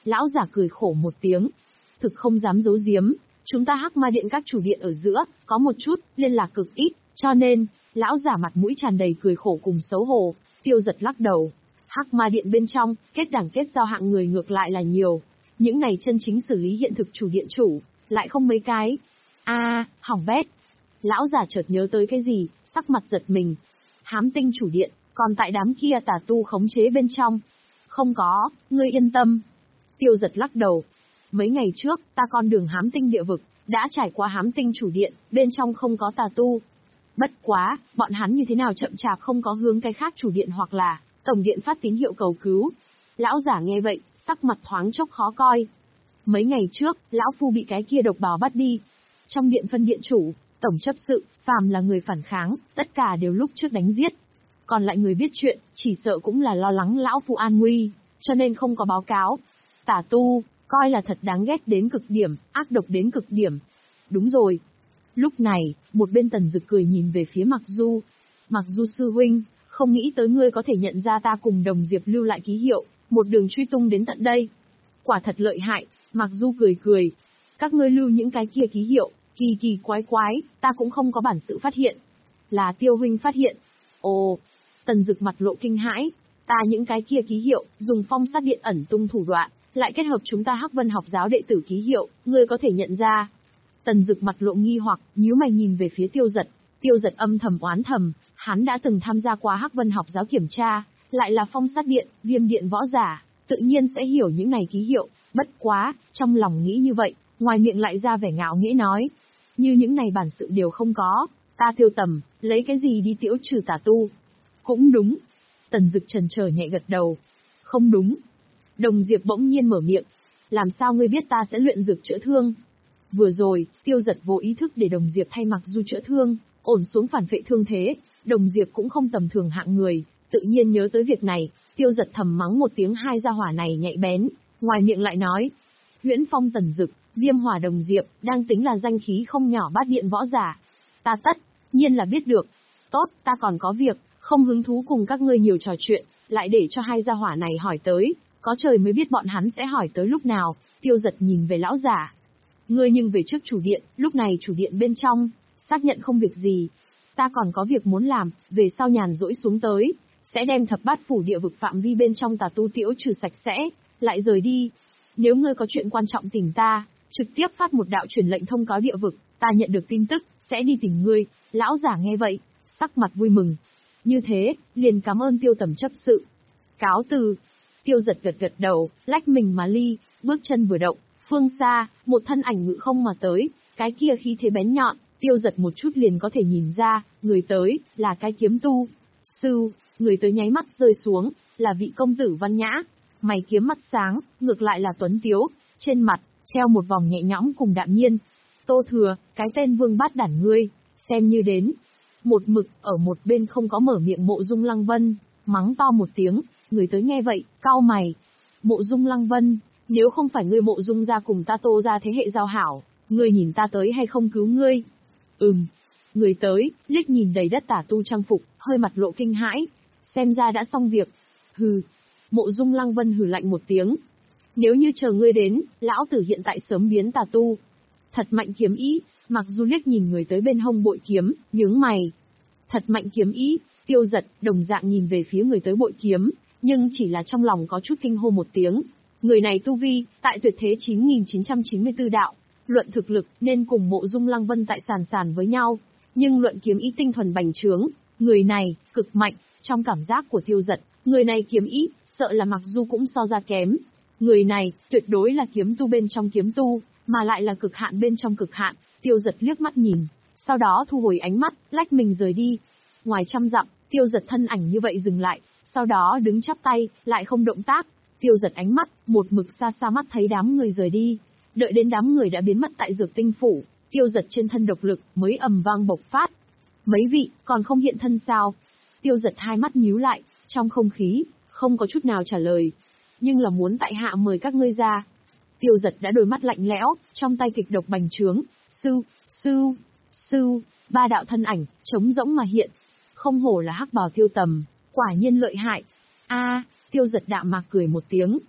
Lão giả cười khổ một tiếng. Thực không dám giấu giếm, chúng ta Hắc Ma Điện các chủ điện ở giữa, có một chút, liên lạc cực ít, cho nên, lão giả mặt mũi tràn đầy cười khổ cùng xấu hổ. Tiêu Giật lắc đầu. Hắc Ma Điện bên trong, kết đẳng kết giao hạng người ngược lại là nhiều. Những này chân chính xử lý hiện thực chủ điện chủ, lại không mấy cái. A, à, hỏng bét. Lão giả chợt nhớ tới cái gì, sắc mặt giật mình. Hám Tinh chủ điện, còn tại đám kia tà tu khống chế bên trong. Không có, ngươi yên tâm. Tiêu Giật lắc đầu. Mấy ngày trước, ta con đường Hám Tinh địa vực, đã trải qua Hám Tinh chủ điện, bên trong không có tà tu. Bất quá, bọn hắn như thế nào chậm chạp không có hướng cái khác chủ điện hoặc là tổng điện phát tín hiệu cầu cứu. Lão giả nghe vậy, sắc mặt thoáng chốc khó coi. Mấy ngày trước, lão phu bị cái kia độc bào bắt đi. Trong điện phân điện chủ, tổng chấp sự, phàm là người phản kháng, tất cả đều lúc trước đánh giết. Còn lại người biết chuyện, chỉ sợ cũng là lo lắng lão phu an nguy, cho nên không có báo cáo. Tà tu, coi là thật đáng ghét đến cực điểm, ác độc đến cực điểm. Đúng rồi. Lúc này, một bên Tần Dực cười nhìn về phía Mặc Du. Mặc Du sư huynh, không nghĩ tới ngươi có thể nhận ra ta cùng Đồng Diệp lưu lại ký hiệu, một đường truy tung đến tận đây. Quả thật lợi hại, Mặc Du cười cười. Các ngươi lưu những cái kia ký hiệu, kỳ kỳ quái quái, ta cũng không có bản sự phát hiện. Là Tiêu huynh phát hiện. Ồ, Tần Dực mặt lộ kinh hãi. Ta những cái kia ký hiệu, dùng phong sát điện ẩn tung thủ đoạn, lại kết hợp chúng ta Hắc Vân học giáo đệ tử ký hiệu, ngươi có thể nhận ra. Tần Dực mặt lộ nghi hoặc, nhíu mày nhìn về phía Tiêu Giật. Tiêu Giật âm thầm oán thầm, hắn đã từng tham gia qua Hắc Vân học giáo kiểm tra, lại là phong sát điện, viêm điện võ giả, tự nhiên sẽ hiểu những này ký hiệu. Bất quá, trong lòng nghĩ như vậy, ngoài miệng lại ra vẻ ngạo nghễ nói, như những này bản sự đều không có, ta Tiêu Tầm, lấy cái gì đi tiễu trừ tà tu? Cũng đúng. Tần Dực chần chờ nhẹ gật đầu. Không đúng. Đồng Diệp bỗng nhiên mở miệng. Làm sao ngươi biết ta sẽ luyện dược chữa thương? Vừa rồi, Tiêu Giật vô ý thức để Đồng Diệp thay Mặc Du chữa thương, ổn xuống phản vệ thương thế. Đồng Diệp cũng không tầm thường hạng người, tự nhiên nhớ tới việc này. Tiêu Giật thầm mắng một tiếng, hai gia hỏa này nhạy bén, ngoài miệng lại nói. Huyễn Phong Tần Dực, Viêm Hỏa Đồng Diệp, đang tính là danh khí không nhỏ bát điện võ giả. Ta tất nhiên là biết được. Tốt, ta còn có việc, không hứng thú cùng các ngươi nhiều trò chuyện, lại để cho hai gia hỏa này hỏi tới, có trời mới biết bọn hắn sẽ hỏi tới lúc nào. Tiêu Giật nhìn về lão giả. Ngươi nhưng về trước chủ điện, lúc này chủ điện bên trong, xác nhận không việc gì. Ta còn có việc muốn làm, về sau nhàn rỗi xuống tới, sẽ đem thập bát phủ địa vực phạm vi bên trong tà tu tiễu trừ sạch sẽ, lại rời đi. Nếu ngươi có chuyện quan trọng tìm ta, trực tiếp phát một đạo truyền lệnh thông cáo địa vực, ta nhận được tin tức, sẽ đi tìm ngươi. Lão giả nghe vậy, sắc mặt vui mừng. Như thế, liền cảm ơn Tiêu Tầm chấp sự. Cáo từ. Tiêu Giật gật gật đầu, lách mình mà ly, bước chân vừa động, phương xa, một thân ảnh ngự không mà tới, cái kia khí thế bén nhọn, Tiêu Giật một chút liền có thể nhìn ra, người tới, là cái kiếm tu. Sư, người tới nháy mắt rơi xuống, là vị công tử văn nhã, mày kiếm mắt sáng, ngược lại là tuấn tiếu, trên mặt, treo một vòng nhẹ nhõm cùng đạm nhiên. Tô Thừa, cái tên vương bát đản ngươi, xem như đến. Một mực, ở một bên không có mở miệng Mộ Dung Lăng Vân, mắng to một tiếng, người tới nghe vậy, cau mày. Mộ Dung Lăng Vân, nếu không phải ngươi Mộ Dung gia cùng ta Tô gia thế hệ giao hảo, ngươi nhìn ta tới hay không cứu ngươi? Ừm. Người tới, liếc nhìn đầy đất tả tu trang phục, hơi mặt lộ kinh hãi. Xem ra đã xong việc. Hừ. Mộ Dung Lăng Vân hừ lạnh một tiếng. Nếu như chờ ngươi đến, lão tử hiện tại sớm biến tà tu. Thật mạnh kiếm ý. Mặc dù liếc nhìn người tới bên hông bội kiếm, nhướng mày. Thật mạnh kiếm ý. Tiêu Giật, đồng dạng nhìn về phía người tới bội kiếm, nhưng chỉ là trong lòng có chút kinh hô một tiếng. Người này tu vi, tại tuyệt thế chín nghìn chín trăm chín mươi tư đạo, luận thực lực nên cùng Mộ Dung Lăng Vân tại sàn sàn với nhau, nhưng luận kiếm ý tinh thuần bành trướng, người này cực mạnh. Trong cảm giác của Tiêu Giật, người này kiếm ý, sợ là Mặc Du cũng so ra kém. Người này tuyệt đối là kiếm tu bên trong kiếm tu, mà lại là cực hạn bên trong cực hạn. Tiêu Giật liếc mắt nhìn, sau đó thu hồi ánh mắt, lách mình rời đi. Ngoài trăm dặm, Tiêu Giật thân ảnh như vậy dừng lại, sau đó đứng chắp tay, lại không động tác. Tiêu Giật ánh mắt, một mực xa xa mắt thấy đám người rời đi. Đợi đến đám người đã biến mất tại Dược Tinh phủ, Tiêu Giật trên thân độc lực mới ầm vang bộc phát. Mấy vị, còn không hiện thân sao? Tiêu Giật hai mắt nhíu lại, trong không khí, không có chút nào trả lời. Nhưng là muốn tại hạ mời các ngươi ra. Tiêu Giật đã đôi mắt lạnh lẽo, trong tay kịch độc bành trướng. Sư, sư, sư, ba đạo thân ảnh, trống rỗng mà hiện. Không hổ là hắc bào Tiêu Tầm, quả nhiên lợi hại. A, Tiêu Giật đạm mạc cười một tiếng.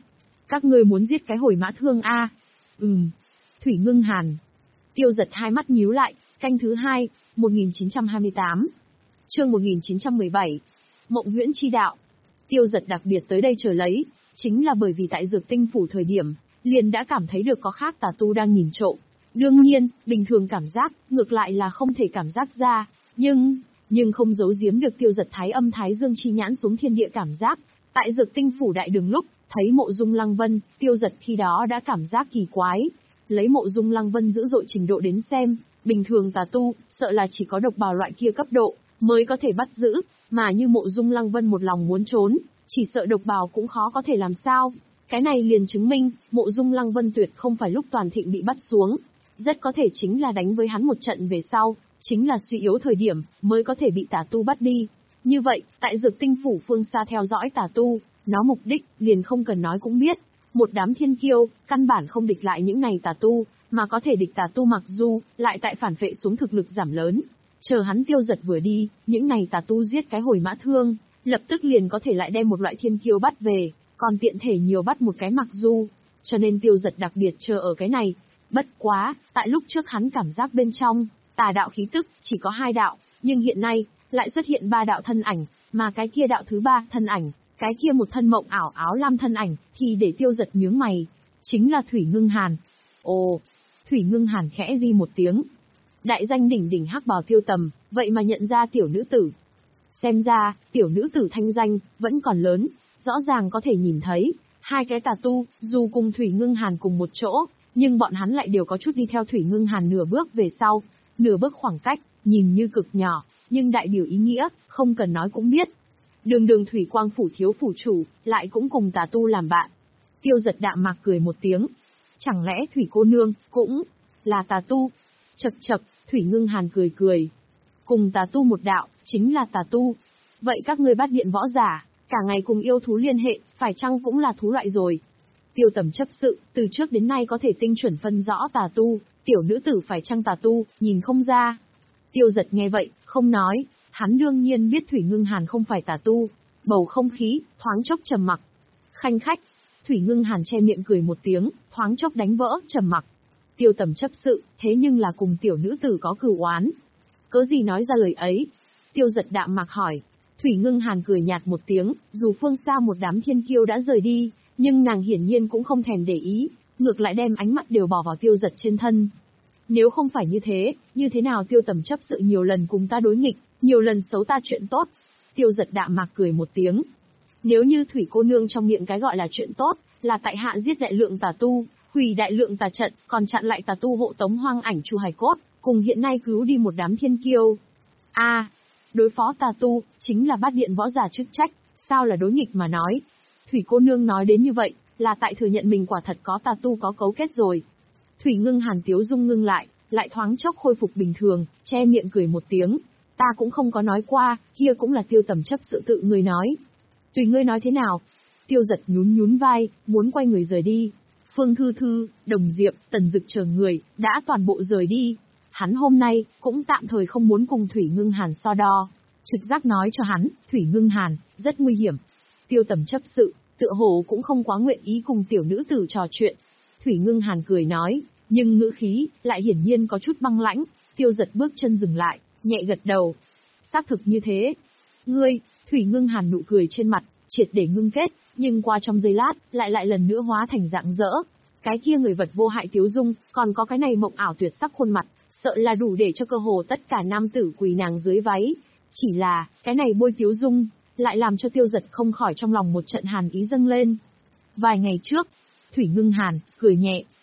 Các ngươi muốn giết cái hồi mã thương a? À? Ừm. Thủy Ngưng Hàn. Tiêu Giật hai mắt nhíu lại, canh thứ hai, một nghìn chín trăm hai mươi tám. Chương một nghìn chín trăm mười bảy. Mộng huyễn chi đạo. Tiêu Giật đặc biệt tới đây chờ lấy, chính là bởi vì tại Dược Tinh phủ thời điểm, liền đã cảm thấy được có khác tà tu đang nhìn trộm. Đương nhiên, bình thường cảm giác, ngược lại là không thể cảm giác ra, nhưng, nhưng không giấu giếm được Tiêu Giật thái âm thái dương chi nhãn xuống thiên địa cảm giác. Tại Dược Tinh phủ đại đường lúc, thấy Mộ Dung Lăng Vân, Tiêu Giật khi đó đã cảm giác kỳ quái. Lấy Mộ Dung Lăng Vân dữ dội trình độ đến xem, bình thường tà tu, sợ là chỉ có độc bào loại kia cấp độ, mới có thể bắt giữ, mà như Mộ Dung Lăng Vân một lòng muốn trốn, chỉ sợ độc bào cũng khó có thể làm sao. Cái này liền chứng minh, Mộ Dung Lăng Vân tuyệt không phải lúc toàn thịnh bị bắt xuống. Rất có thể chính là đánh với hắn một trận về sau, chính là suy yếu thời điểm, mới có thể bị tà tu bắt đi. Như vậy, tại Dược Tinh phủ phương xa theo dõi tà tu, nó mục đích, liền không cần nói cũng biết. Một đám thiên kiêu, căn bản không địch lại những này tà tu, mà có thể địch tà tu mặc dù, lại tại phản vệ xuống thực lực giảm lớn. Chờ hắn Tiêu Giật vừa đi, những này tà tu giết cái hồi mã thương, lập tức liền có thể lại đem một loại thiên kiêu bắt về, còn tiện thể nhiều bắt một cái mặc du. Cho nên Tiêu Giật đặc biệt chờ ở cái này. Bất quá, tại lúc trước hắn cảm giác bên trong, tà đạo khí tức, chỉ có hai đạo, nhưng hiện nay, lại xuất hiện ba đạo thân ảnh, mà cái kia đạo thứ ba thân ảnh, cái kia một thân mộng ảo áo lam thân ảnh, thì để Tiêu Giật nhướng mày, chính là Thủy Ngưng Hàn. Ồ, Thủy Ngưng Hàn khẽ di một tiếng. Đại danh đỉnh đỉnh hắc bào Tiêu Tầm, vậy mà nhận ra tiểu nữ tử. Xem ra, tiểu nữ tử thanh danh, vẫn còn lớn, rõ ràng có thể nhìn thấy, hai cái tà tu, dù cùng Thủy Ngưng Hàn cùng một chỗ, nhưng bọn hắn lại đều có chút đi theo Thủy Ngưng Hàn nửa bước về sau, nửa bước khoảng cách, nhìn như cực nhỏ, nhưng đại biểu ý nghĩa, không cần nói cũng biết. Đường đường Thủy Quang phủ thiếu phủ chủ, lại cũng cùng tà tu làm bạn. Tiêu Giật đạm mạc cười một tiếng. Chẳng lẽ Thủy cô nương, cũng là tà tu? Chậc chậc, Thủy Ngưng Hàn cười cười. Cùng tà tu một đạo, chính là tà tu. Vậy các ngươi Bát Điện võ giả, cả ngày cùng yêu thú liên hệ, phải chăng cũng là thú loại rồi? Tiêu Tầm chấp sự, từ trước đến nay có thể tinh chuẩn phân rõ tà tu, tiểu nữ tử phải chăng tà tu, nhìn không ra. Tiêu Giật nghe vậy, không nói, hắn đương nhiên biết Thủy Ngưng Hàn không phải tà tu. Bầu không khí, thoáng chốc trầm mặc. Khanh khách, Thủy Ngưng Hàn che miệng cười một tiếng, thoáng chốc đánh vỡ, trầm mặc. Tiêu Tầm chấp sự, thế nhưng là cùng tiểu nữ tử có cửu oán. Cớ gì nói ra lời ấy? Tiêu Giật đạm mạc hỏi. Thủy Ngưng Hàn cười nhạt một tiếng, dù phương xa một đám thiên kiêu đã rời đi, nhưng nàng hiển nhiên cũng không thèm để ý, ngược lại đem ánh mắt đều bỏ vào Tiêu Giật trên thân. Nếu không phải như thế, như thế nào Tiêu Tầm chấp sự nhiều lần cùng ta đối nghịch, nhiều lần xấu ta chuyện tốt? Tiêu Giật đạm mạc cười một tiếng. Nếu như Thủy cô nương trong miệng cái gọi là chuyện tốt, là tại hạ giết đại lượng tà tu, hủy đại lượng tà trận, còn chặn lại tà tu hộ tống hoang ảnh chu hài cốt, cùng hiện nay cứu đi một đám thiên kiêu. A, à, đối phó tà tu, chính là Bát Điện võ giả chức trách, sao là đối nghịch mà nói? Thủy cô nương nói đến như vậy, là tại thừa nhận mình quả thật có tà tu có cấu kết rồi. Thủy Ngưng Hàn tiếu dung ngưng lại, lại thoáng chốc khôi phục bình thường, che miệng cười một tiếng. Ta cũng không có nói qua, kia cũng là Tiêu Tầm chấp sự tự người nói. Tùy ngươi nói thế nào? Tiêu Giật nhún nhún vai, muốn quay người rời đi. Phương Thư Thư, Đồng Diệp, Tần Dực chờ người, đã toàn bộ rời đi. Hắn hôm nay, cũng tạm thời không muốn cùng Thủy Ngưng Hàn so đo. Trực giác nói cho hắn, Thủy Ngưng Hàn, rất nguy hiểm. Tiêu Tầm chấp sự, tựa hồ cũng không quá nguyện ý cùng tiểu nữ tử trò chuyện. Thủy Ngưng Hàn cười nói, nhưng ngữ khí, lại hiển nhiên có chút băng lãnh. Tiêu Giật bước chân dừng lại, nhẹ gật đầu. Xác thực như thế. Ngươi, Thủy Ngưng Hàn nụ cười trên mặt, triệt để ngưng kết, nhưng qua trong giây lát, lại lại lần nữa hóa thành dạng dỡ. Cái kia người vật vô hại tiếu dung, còn có cái này mộng ảo tuyệt sắc khuôn mặt, sợ là đủ để cho cơ hồ tất cả nam tử quỳ nàng dưới váy. Chỉ là, cái này bôi tiếu dung, lại làm cho Tiêu Giật không khỏi trong lòng một trận hàn ý dâng lên. Vài ngày trước, Thủy Ngưng Hàn, cười nhẹ,